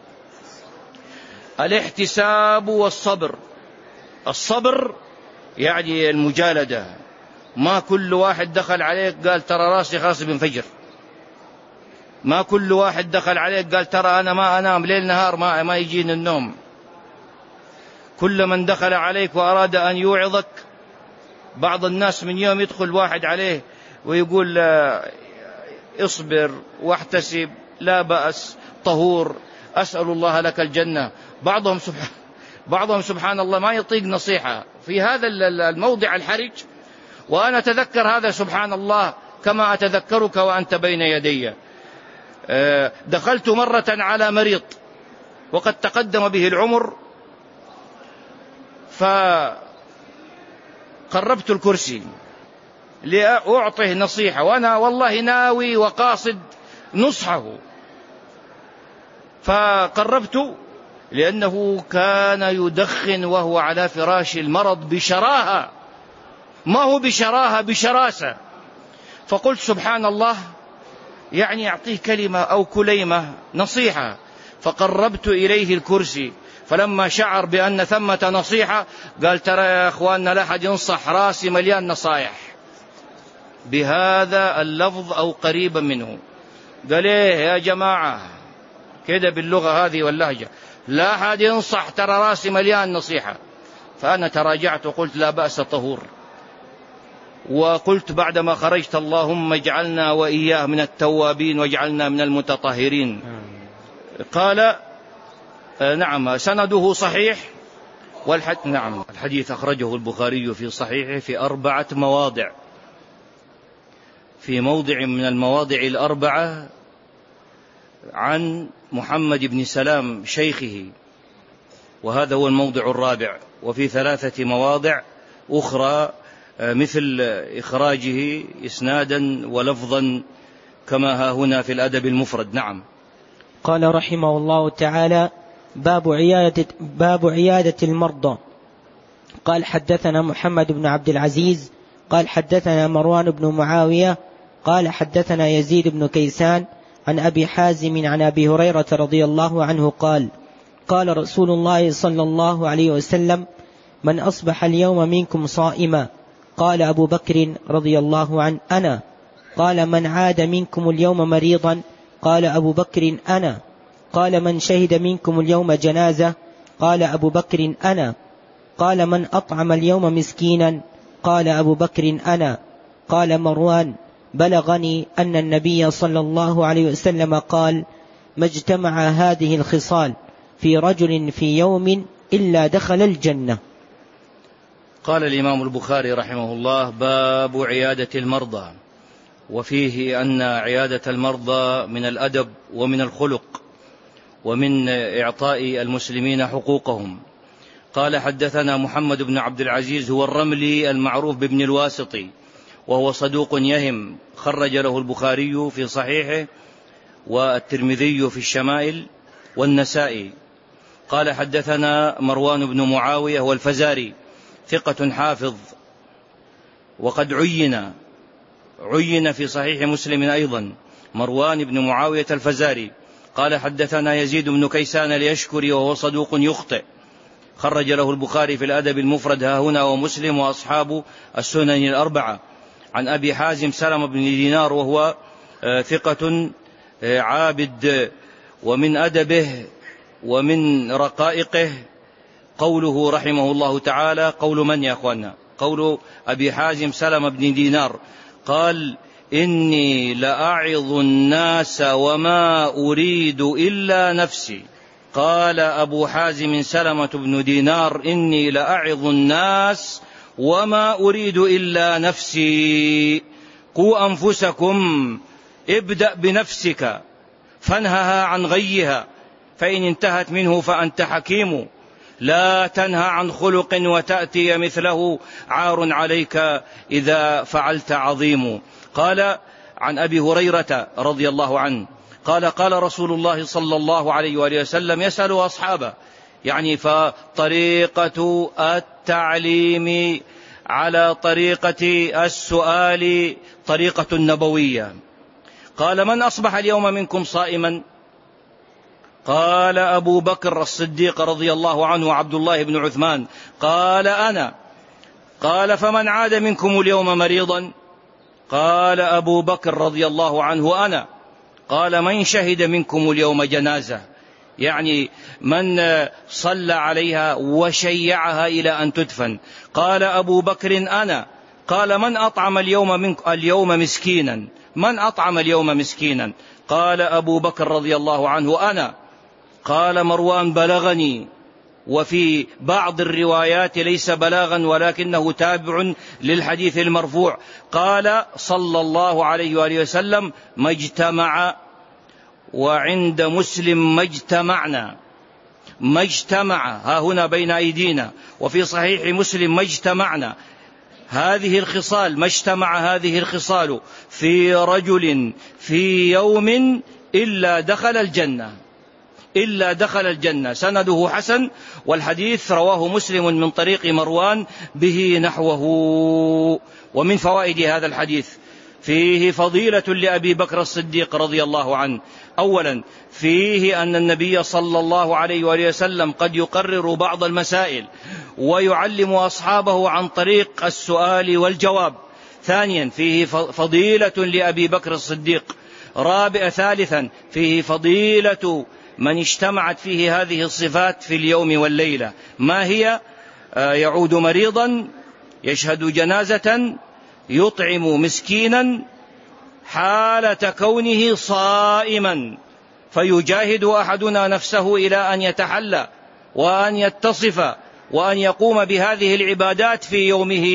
الاحتساب والصبر. الصبر يعني المجالدة. ما كل واحد دخل عليك قال ترى راسي خاص بنفجر، ما كل واحد دخل عليك قال ترى أنا ما أنام ليل نهار ما يجيني النوم. كل من دخل عليك وأراد أن يوعظك، بعض الناس من يوم يدخل واحد عليه ويقول اصبر واحتسب، لا بأس، طهور، أسأل الله لك الجنة. بعضهم سبحان الله ما يطيق نصيحة في هذا الموضع الحرج. وأنا أتذكر هذا سبحان الله كما أتذكرك وأنت بين يدي. دخلت مرة على مريض وقد تقدم به العمر، فقربت الكرسي لأعطيه نصيحة، وأنا والله ناوي وقاصد نصحه. فقربت لأنه كان يدخن وهو على فراش المرض بشراهة، ما هو بشراهة، بشراسة. فقلت سبحان الله، يعني أعطيه كلمة أو كليمة نصيحة. فقربت إليه الكرسي، فلما شعر بأن ثمة نصيحة قال ترى يا أخواننا لا أحد ينصح، راسي مليان نصايح، بهذا اللفظ أو قريبا منه. قال إيه يا جماعة كده باللغة هذه واللهجة، لا أحد ينصح، ترى راسي مليان نصيحة. فأنا تراجعت وقلت لا بأس، طهور. وقلت بعدما خرجت اللهم اجعلنا وإياه من التوابين واجعلنا من المتطهرين. قال نعم سنده صحيح، نعم الحديث أخرجه البخاري في صحيحه في 4 مواضع، في موضع من المواضع 4 عن محمد بن سلام شيخه، وهذا هو الموضع 4. وفي 3 مواضع أخرى مثل إخراجه إسنادا ولفظا كما ها هنا في الأدب المفرد. نعم. قال رحمه الله تعالى: باب عيادة المرضى. قال حدثنا محمد بن عبد العزيز قال حدثنا مروان بن معاوية قال حدثنا يزيد بن كيسان عن أبي حازم عن أبي هريرة رضي الله عنه قال: قال رسول الله صلى الله عليه وسلم: من أصبح اليوم منكم صائما؟ قال أبو بكر رضي الله عنه: أنا. قال: من عاد منكم اليوم مريضا؟ قال أبو بكر: أنا. قال: من شهد منكم اليوم جنازة؟ قال أبو بكر: أنا. قال: من أطعم اليوم مسكينا؟ قال أبو بكر: أنا. قال مروان: بلغني أن النبي صلى الله عليه وسلم قال: ما اجتمع هذه الخصال في رجل في يوم إلا دخل الجنة. قال الإمام البخاري رحمه الله: باب عيادة المرضى. وفيه أن عيادة المرضى من الأدب ومن الخلق، ومن إعطاء المسلمين حقوقهم. قال حدثنا محمد بن عبد العزيز هو الرملي المعروف بابن الواسطي، وهو صدوق يهم، خرج له البخاري في صحيحه والترمذي في الشمائل والنسائي. قال حدثنا مروان بن معاوية هو الفزاري، ثقة حافظ، وقد عين في صحيح مسلم أيضا، مروان بن معاوية الفزاري. قال حدثنا يزيد بن كيسان اليشكري وهو صدوق يخطئ، خرج له البخاري في الأدب المفرد هاهنا ومسلم وأصحاب السنن الأربعة. عن أبي حازم سلمة بن دينار وهو ثقة عابد، ومن أدبه ومن رقائقه قوله رحمه الله تعالى، قول من يا أخوانا؟ قول أبي حازم سلمة بن دينار، قال: إني لأعظ الناس وما أريد إلا نفسي. قال أبو حازم سلمة بن دينار: إني لأعظ الناس وما أريد إلا نفسي. قوا أنفسكم، ابدأ بنفسك فانهها عن غيها، فإن انتهت منه فأنت حكيم. لا تنهى عن خلق وتأتي مثله، عار عليك إذا فعلت عظيم. قال عن أبي هريرة رضي الله عنه قال: قال رسول الله صلى الله عليه وآله وسلم: يسأل أصحابه، يعني فطريقة التعليم على طريقة السؤال طريقة نبوية. قال: من أصبح اليوم منكم صائما؟ قال أبو بكر الصديق رضي الله عنه وعبد الله بن عثمان. قال: أنا. قال: فمن عاد منكم اليوم مريضا؟ قال أبو بكر رضي الله عنه: أنا. قال: من شهد منكم اليوم جنازة؟ يعني من صلى عليها وشيعها إلى أن تدفن؟ قال أبو بكر: أنا. قال: من أطعم اليوم مسكينا؟ من أطعم اليوم مسكينا؟ قال أبو بكر رضي الله عنه: أنا. قال مروان: بلغني، وفي بعض الروايات ليس بلاغا ولكنه تابع للحديث المرفوع. قال صلى الله عليه وآله وسلم: ما اجتمع، وعند مسلم: ما اجتمعنا. ما اجتمع ها هنا بين أيدينا، وفي صحيح مسلم: ما اجتمعنا. هذه الخصال، ما اجتمع هذه الخصال في رجل في يوم إلا دخل الجنة، إلا دخل الجنة. سنده حسن، والحديث رواه مسلم من طريق مروان به نحوه. ومن فوائد هذا الحديث فيه فضيلة لأبي بكر الصديق رضي الله عنه. أولا، فيه أن النبي صلى الله عليه وآله وسلم قد يقرر بعض المسائل ويعلم أصحابه عن طريق السؤال والجواب. ثانيا، فيه فضيلة لأبي بكر الصديق. ثالثا، فيه فضيلة من اجتمعت فيه هذه الصفات في اليوم والليلة. ما هي؟ يعود مريضا، يشهد جنازة، يطعم مسكينا، حالة كونه صائما، فيجاهد أحدنا نفسه إلى أن يتحلى وأن يتصف وأن يقوم بهذه العبادات في يومه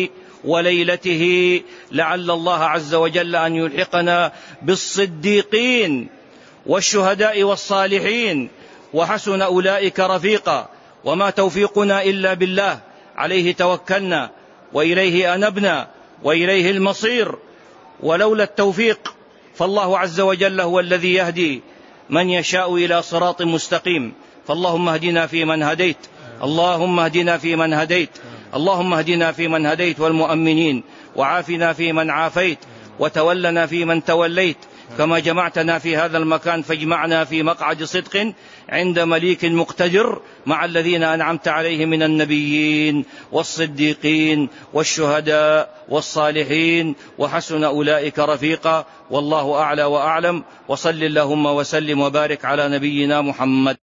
وليلته، لعل الله عز وجل أن يلحقنا بالصديقين والشهداء والصالحين، وحسن أولئك رفيقا. وما توفيقنا إلا بالله، عليه توكلنا وإليه أنبنا وإليه المصير. ولولا التوفيق فالله عز وجل هو الذي يهدي من يشاء إلى صراط مستقيم. فاللهم اهدنا فيمن هديت، اللهم اهدنا فيمن هديت، اللهم اهدنا فيمن هديت والمؤمنين، وعافنا فيمن عافيت، وتولنا فيمن توليت. كما جمعتنا في هذا المكان فاجمعنا في مقعد صدق عند مليك مقتدر مع الذين أنعمت عليهم من النبيين والصديقين والشهداء والصالحين، وحسن أولئك رفيقا. والله أعلى وأعلم. وصل اللهم وسلم وبارك على نبينا محمد.